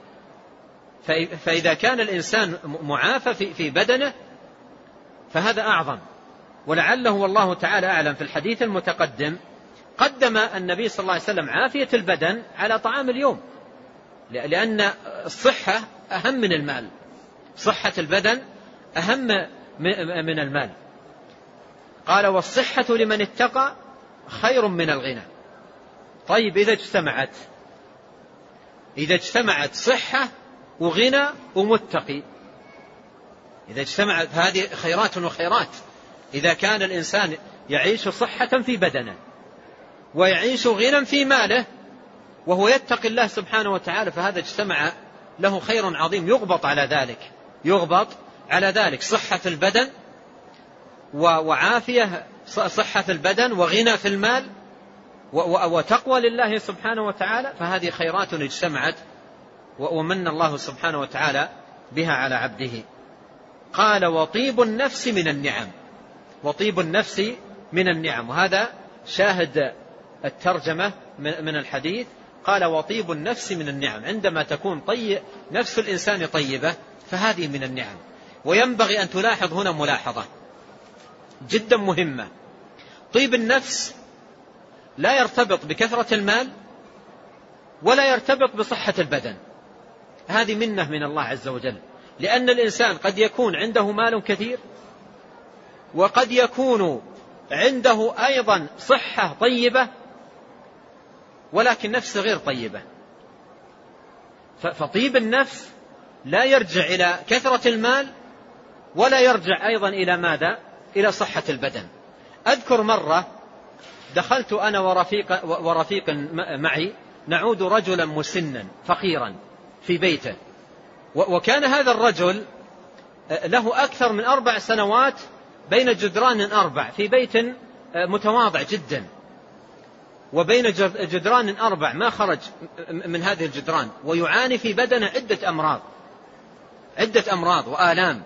فإذا كان الإنسان معافى في بدنه فهذا أعظم. ولعله والله تعالى أعلم في الحديث المتقدم قدم النبي صلى الله عليه وسلم عافية البدن على طعام اليوم، لأن الصحة أهم من المال. صحة البدن أهم من المال. قال والصحة لمن اتقى خير من الغنى. طيب إذا اجتمعت إذا اجتمعت صحة وغنى ومتقي، إذا اجتمعت هذه خيرات وخيرات. إذا كان الإنسان يعيش صحة في بدنه ويعيش غنى في ماله وهو يتقي الله سبحانه وتعالى، فهذا اجتمع له خير عظيم يغبط على ذلك، يغبط على ذلك صحة البدن وعافية صحة البدن وغنى في المال وتقوى لله سبحانه وتعالى، فهذه خيرات اجتمعت ومن الله سبحانه وتعالى بها على عبده. قال وطيب النفس من النعم، وطيب النفس من النعم، وهذا شاهد الترجمة من الحديث. قال وطيب النفس من النعم، عندما تكون طيب نفس الإنسان طيبة فهذه من النعم. وينبغي أن تلاحظ هنا ملاحظة جدا مهمة، طيب النفس لا يرتبط بكثرة المال ولا يرتبط بصحة البدن، هذه منة من الله عز وجل، لأن الإنسان قد يكون عنده مال كثير وقد يكون عنده أيضا صحة طيبة ولكن نفس غير طيبة. فطيب النفس لا يرجع إلى كثرة المال ولا يرجع أيضا إلى ماذا؟ إلى صحة البدن. أذكر مرة دخلت أنا ورفيق, ورفيق معي نعود رجلا مسنا فقيرا في بيته، وكان هذا الرجل له أكثر من أربع سنوات بين جدران أربع في بيت متواضع جدا، وبين جدران أربع ما خرج من هذه الجدران، ويعاني في بدنه عدة أمراض عدة أمراض وآلام.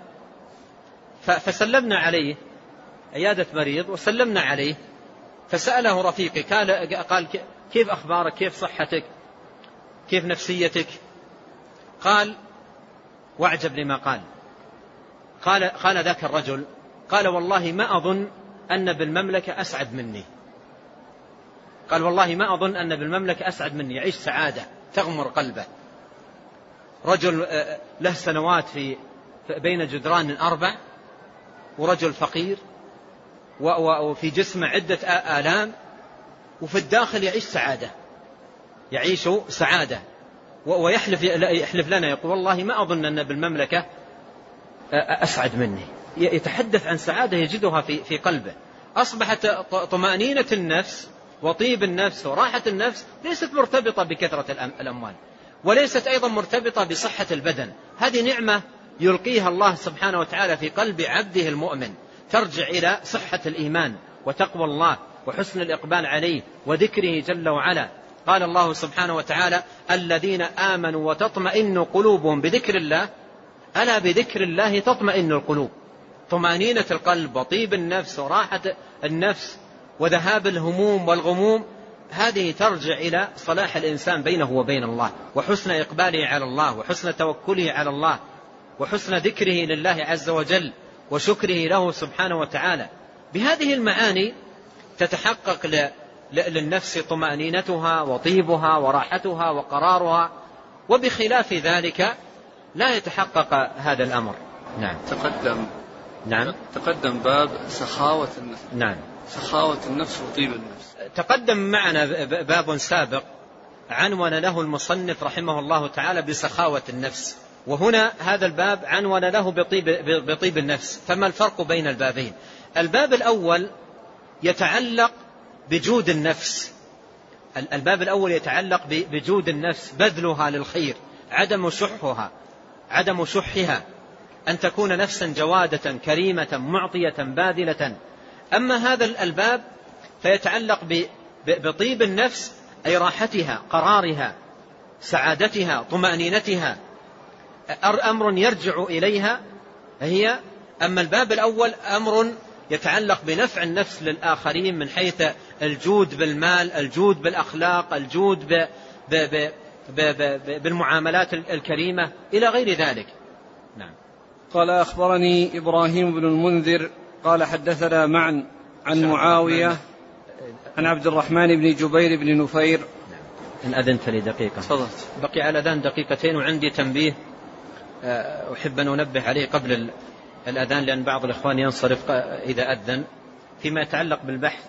فسلمنا عليه، عيادة مريض، وسلمنا عليه، فسأله رفيقي قال, قال كيف أخبارك، كيف صحتك، كيف نفسيتك؟ قال واعجب لما قال قال قال ذاك الرجل قال والله ما أظن أن بالمملكة أسعد مني، قال والله ما أظن أن بالمملكة أسعد مني، يعيش سعادة تغمر قلبه. رجل له سنوات في بين جدران أربع، ورجل فقير وفي جسمه عدة آلام، وفي الداخل يعيش سعادة يعيش سعادة ويحلف يحلف لنا يقول والله ما أظن أن بالمملكة أسعد مني. يتحدث عن سعادة يجدها في في قلبه. أصبحت طمأنينة النفس وطيب النفس وراحة النفس ليست مرتبطة بكثرة الأموال، وليست أيضا مرتبطة بصحة البدن. هذه نعمة يلقيها الله سبحانه وتعالى في قلب عبده المؤمن، ترجع إلى صحة الإيمان وتقوى الله وحسن الإقبال عليه وذكره جل وعلا. قال الله سبحانه وتعالى الذين آمنوا وتطمئن قلوبهم بذكر الله، ألا بذكر الله تطمئن القلوب. طمأنينة القلب وطيب النفس وراحة النفس وذهاب الهموم والغموم، هذه ترجع إلى صلاح الإنسان بينه وبين الله، وحسن إقباله على الله، وحسن توكله على الله، وحسن ذكره لله عز وجل، وشكره له سبحانه وتعالى. بهذه المعاني تتحقق للنفس طمأنينتها وطيبها وراحتها وقرارها، وبخلاف ذلك لا يتحقق هذا الأمر. نعم. تقدم نعم تقدم باب سخاوة النفس. نعم. سخاوة النفس وطيب النفس. تقدم معنا باب سابق عنون له المصنف رحمه الله تعالى بسخاوة النفس، وهنا هذا الباب عنون له بطيب, بطيب النفس. فما الفرق بين البابين؟ الباب الأول يتعلق بجود النفس، الباب الأول يتعلق بجود النفس، بذلها للخير، عدم شحها عدم شحها أن تكون نفسا جوادة كريمة معطية باذلة. أما هذا الباب فيتعلق بطيب النفس، أي راحتها، قرارها، سعادتها، طمأنينتها، أمر يرجع إليها هي. أما الباب الأول أمر يتعلق بنفع النفس للآخرين من حيث الجود بالمال، الجود بالأخلاق، الجود ب ب ب ب ب بالمعاملات الكريمة إلى غير ذلك. نعم. قال أخبرني إبراهيم بن المنذر قال حدثنا معا عن معاوية عن عبد الرحمن بن جبير بن نفير. إن أذنت لي دقيقة. صدقت. بقي على الأذان دقيقتين، وعندي تنبيه أحب أن أنبه عليه قبل الأذان، لأن بعض الإخوان ينصرف إذا أذن. فيما يتعلق بالبحث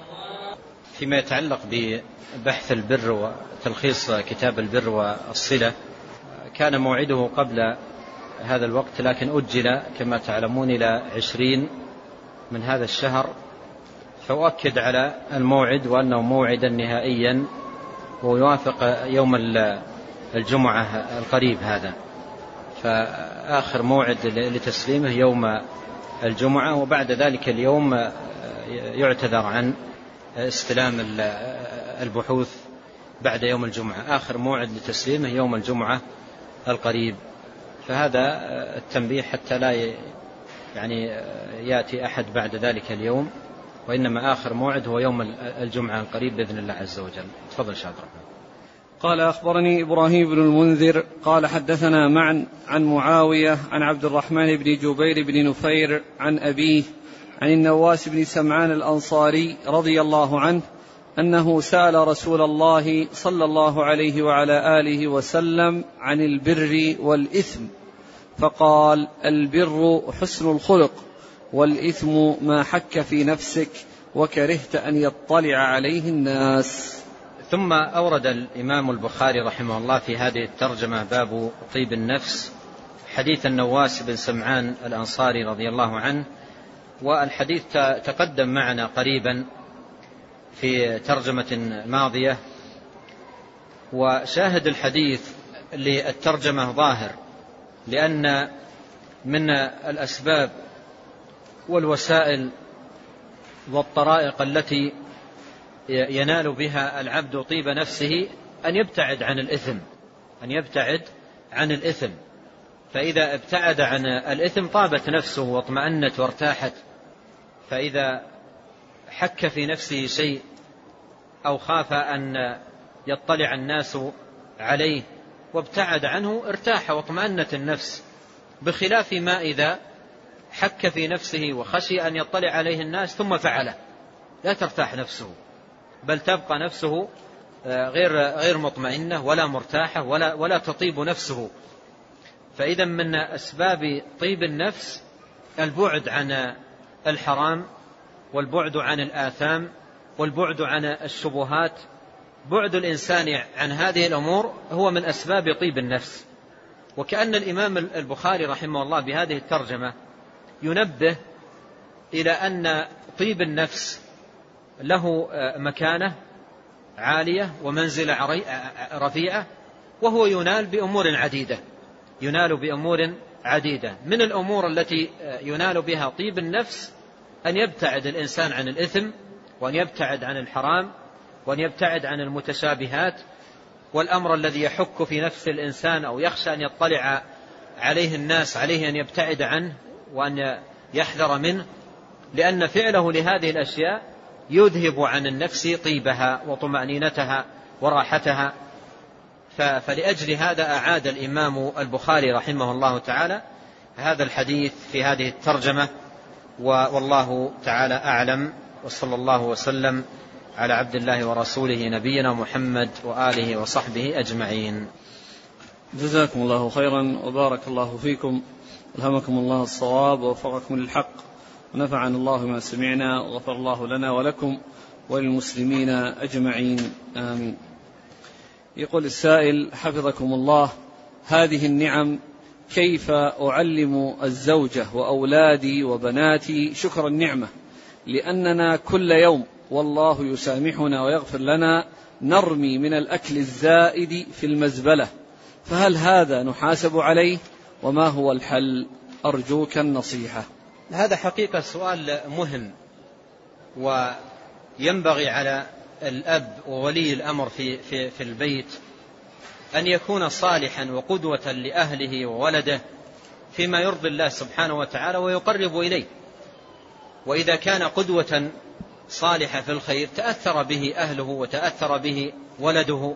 فيما يتعلق ببحث البر وتلخيص كتاب البر والصلة، كان موعده قبل هذا الوقت، لكن أجل كما تعلمون إلى عشرين من هذا الشهر، فأؤكد على الموعد وأنه موعدا نهائيا ويوافق يوم الجمعة القريب هذا، فآخر موعد لتسليمه يوم الجمعة، وبعد ذلك اليوم يعتذر عن استلام البحوث بعد يوم الجمعة. آخر موعد لتسليمه يوم الجمعة القريب، فهذا التنبيه حتى لا يعني يأتي أحد بعد ذلك اليوم، وإنما آخر موعد هو يوم الجمعة القريب بإذن الله عز وجل. تفضل شاهد رحمه. قال أخبرني إبراهيم بن المنذر قال حدثنا معا عن معاوية عن عبد الرحمن بن جبير بن نفير عن أبيه عن النواس بن سمعان الأنصاري رضي الله عنه أنه سأل رسول الله صلى الله عليه وعلى آله وسلم عن البر والإثم، فقال: البر حسن الخلق، والإثم ما حك في نفسك وكرهت أن يطلع عليه الناس. ثم أورد الإمام البخاري رحمه الله في هذه الترجمة باب طيب النفس حديث النواس بن سمعان الأنصاري رضي الله عنه، والحديث تقدم معنا قريبا في ترجمة ماضية، وشاهد الحديث للترجمة ظاهر، لأن من الأسباب والوسائل والطرائق التي ينال بها العبد طيب نفسه أن يبتعد عن الإثم أن يبتعد عن الإثم فإذا ابتعد عن الإثم طابت نفسه واطمأنت وارتاحت. فإذا حك في نفسه شيء أو خاف أن يطلع الناس عليه وابتعد عنه ارتاح واطمأنت النفس، بخلاف ما إذا حك في نفسه وخشي أن يطلع عليه الناس ثم فعله، لا ترتاح نفسه، بل تبقى نفسه غير غير مطمئنة ولا مرتاحة ولا ولا تطيب نفسه. فإذا من أسباب طيب النفس البعد عن الحرام، والبعد عن الآثام، والبعد عن الشبهات. بعد الإنسان عن هذه الأمور هو من أسباب طيب النفس. وكأن الإمام البخاري رحمه الله بهذه الترجمة ينبه إلى أن طيب النفس له مكانة عالية ومنزلة رفيعة، وهو ينال بأمور عديدة ينال بأمور عديدة من الأمور التي ينال بها طيب النفس أن يبتعد الإنسان عن الإثم، وأن يبتعد عن الحرام، وأن يبتعد عن المتشابهات، والأمر الذي يحك في نفس الإنسان أو يخشى أن يطلع عليه الناس عليه أن يبتعد عنه وأن يحذر منه، لأن فعله لهذه الأشياء يذهب عن النفس طيبها وطمأنينتها وراحتها. فلأجل هذا أعاد الإمام البخاري رحمه الله تعالى هذا الحديث في هذه الترجمة، والله تعالى أعلم، وصلى الله وسلم على عبد الله ورسوله نبينا محمد وآله وصحبه أجمعين. جزاكم الله خيرا وبارك الله فيكم، ألهمكم الله الصواب ووفقكم للحق، ونفعنا الله ما سمعنا، وغفر الله لنا ولكم وللمسلمين أجمعين، آمين. يقول السائل حفظكم الله: هذه النعم كيف أعلم الزوجة وأولادي وبناتي شكر النعمة، لأننا كل يوم والله يسامحنا ويغفر لنا نرمي من الأكل الزائد في المزبلة، فهل هذا نحاسب عليه؟ وما هو الحل؟ أرجوك النصيحة. هذا حقيقة سؤال مهم، وينبغي على الأب وولي الأمر في, في, في البيت أن يكون صالحا وقدوة لأهله وولده فيما يرضي الله سبحانه وتعالى ويقرب إليه. وإذا كان قدوة صالحة في الخير تأثر به أهله وتأثر به ولده.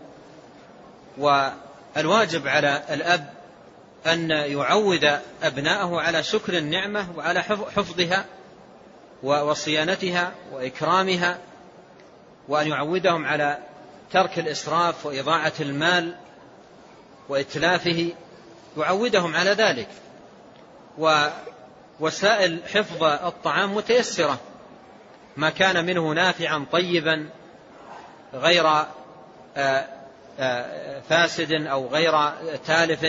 والواجب على الأب أن يعود أبناءه على شكر النعمة وعلى حفظها وصيانتها وإكرامها، وأن يعودهم على ترك الإسراف وإضاعة المال وإتلافه، يعودهم على ذلك. ووسائل حفظ الطعام متيسرة، ما كان منه نافعا طيبا غير فاسد أو غير تالف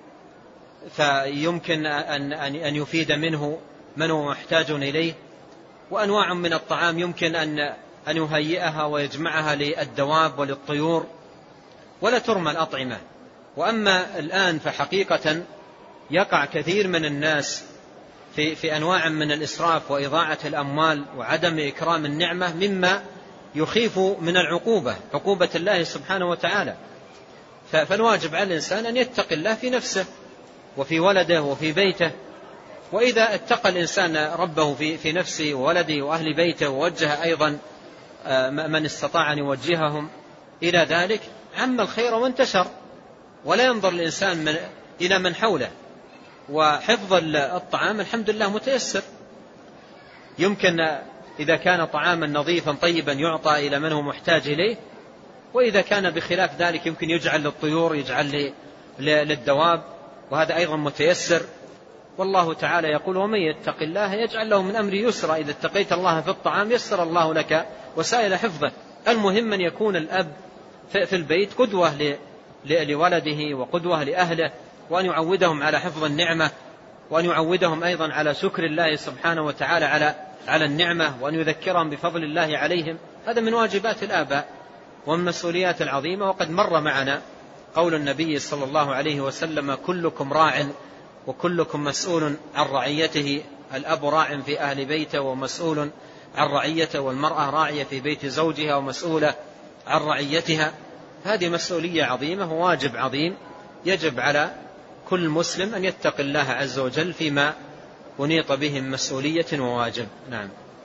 فيمكن أن يفيد منه من هو محتاج إليه، وأنواع من الطعام يمكن أن يهيئها ويجمعها للدواب وللطيور، ولا ترمى الأطعمة. وأما الآن فحقيقة يقع كثير من الناس في, في أنواع من الإسراف وإضاعة الأموال وعدم إكرام النعمة مما يخيف من العقوبة، عقوبة الله سبحانه وتعالى. فالواجب على الإنسان أن يتقي الله في نفسه وفي ولده وفي بيته، وإذا اتقى الإنسان ربه في, في نفسه وولده وأهل بيته ووجه أيضا من استطاع أن يوجههم إلى ذلك عم الخير وانتشر، ولا ينظر الإنسان من إلى من حوله. وحفظ الطعام الحمد لله متيسر، يمكن إذا كان طعاما نظيفا طيبا يعطى إلى من هو محتاج إليه، وإذا كان بخلاف ذلك يمكن يجعل للطيور، يجعل للدواب، وهذا أيضا متيسر. والله تعالى يقول: ومن يتق الله يجعل له من أمره يسرا. إذا اتقيت الله في الطعام يسر الله لك وسائل حفظه. المهم أن يكون الأب في البيت قدوة لولده وقدوة لأهله، وأن يعودهم على حفظ النعمة، وأن يعودهم أيضا على شكر الله سبحانه وتعالى على على النعمة، وأن يذكرهم بفضل الله عليهم. هذا من واجبات الآباء ومن مسؤوليات العظيمة. وقد مر معنا قول النبي صلى الله عليه وسلم: كلكم راع وكلكم مسؤول عن رعيته. الأب راع في أهل بيته ومسؤول عن رعيته، والمرأة راعية في بيت زوجها ومسؤولة عن رعيتها. هذه مسؤولية عظيمة وواجب عظيم يجب على كل مسلم أن يتقي الله عز وجل فيما أنيط به من مسؤولية وواجب. نعم.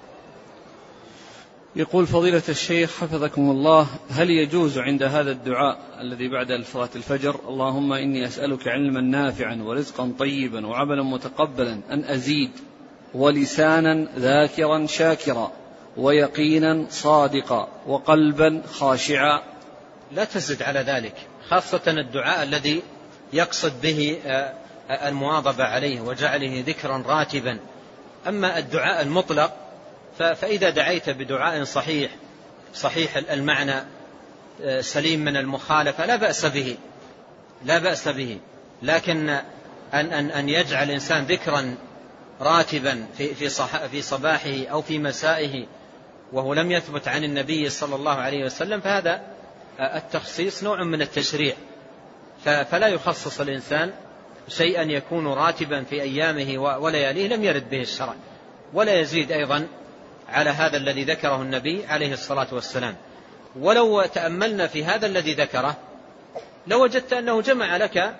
يقول فضيلة الشيخ حفظكم الله: هل يجوز عند هذا الدعاء الذي بعد صلاة الفجر: اللهم إني أسألك علما نافعا ورزقا طيبا وعملا متقبلا أن أزيد، ولسانا ذاكرا شاكرا، ويقينا صادقا، وقلبا خاشعا؟ لا تزد على ذلك، خاصة الدعاء الذي يقصد به المواظبة عليه وجعله ذكرا راتبا. أما الدعاء المطلق فإذا دعيت بدعاء صحيح صحيح المعنى سليم من المخالفة لا بأس به لا بأس به لكن أن, أن, أن يجعل الإنسان ذكرا راتبا في, في, في صباحه أو في مسائه وهو لم يثبت عن النبي صلى الله عليه وسلم، فهذا التخصيص نوع من التشريع. فلا يخصص الإنسان شيئا يكون راتبا في أيامه ولياليه لم يرد به الشرع، ولا يزيد أيضا على هذا الذي ذكره النبي عليه الصلاة والسلام. ولو تأملنا في هذا الذي ذكره لوجدت أنه جمع لك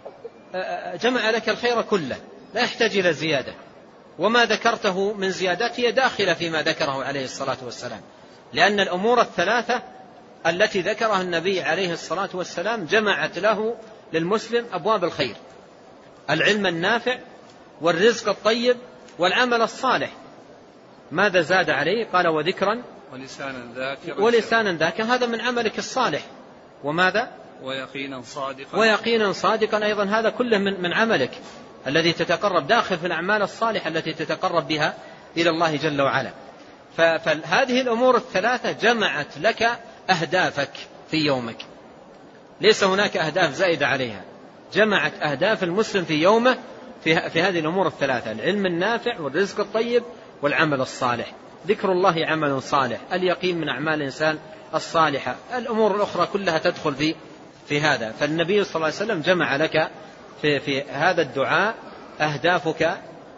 جمع لك الخير كله، لا يحتاج إلى زيادة، وما ذكرته من زيادات هي داخلة فيما ذكره عليه الصلاة والسلام، لأن الأمور الثلاثة التي ذكرها النبي عليه الصلاة والسلام جمعت له للمسلم أبواب الخير: العلم النافع والرزق الطيب والعمل الصالح. ماذا زاد عليه؟ قال: وذكرا ولسانا ذاكرا ولسانا ذاكرا، هذا من عملك الصالح. وماذا؟ ويقينا صادقا ويقينا صادقا أيضا، هذا كله من, من عملك الذي تتقرب، داخل في الأعمال الصالحة التي تتقرب بها إلى الله جل وعلا. فهذه الأمور الثلاثة جمعت لك أهدافك في يومك، ليس هناك أهداف زائدة عليها، جمعت أهداف المسلم في يومه في, في هذه الأمور الثلاثة: العلم النافع والرزق الطيب والعمل الصالح. ذكر الله عمل صالح، اليقين من أعمال الإنسان الصالحة، الأمور الأخرى كلها تدخل في في هذا. فالنبي صلى الله عليه وسلم جمع لك في, في هذا الدعاء أهدافك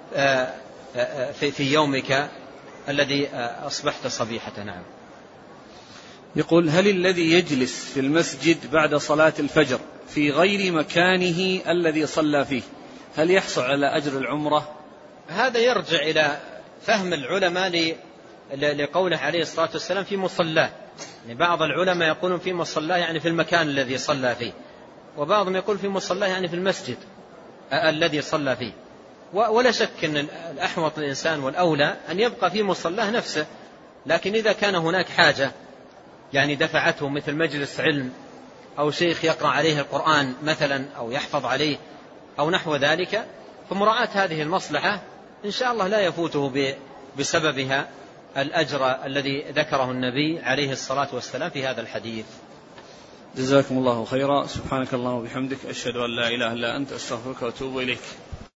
في, في يومك الذي أصبحت صبيحة. نعم. يقول: هل الذي يجلس في المسجد بعد صلاة الفجر في غير مكانه الذي صلى فيه هل يحصل على أجر العمرة؟ هذا يرجع إلى فهم العلماء لقوله عليه الصلاة والسلام في مصلاه. يعني بعض العلماء يقولون في مصلاه يعني في المكان الذي صلى فيه، وبعضهم يقول في مصلاه يعني في المسجد الذي صلى فيه. ولا شك أن الأحوط الإنسان والأولى أن يبقى في مصلاه نفسه، لكن إذا كان هناك حاجة يعني دفعته مثل مجلس علم أو شيخ يقرأ عليه القرآن مثلا أو يحفظ عليه أو نحو ذلك، فمراعاة هذه المصلحة إن شاء الله لا يفوته بسببها الأجر الذي ذكره النبي عليه الصلاة والسلام في هذا الحديث. جزاكم الله خيرا. سبحانك اللهم وبحمدك أشهد أن لا إله إلا أنت أستغفرك وأتوب إليك.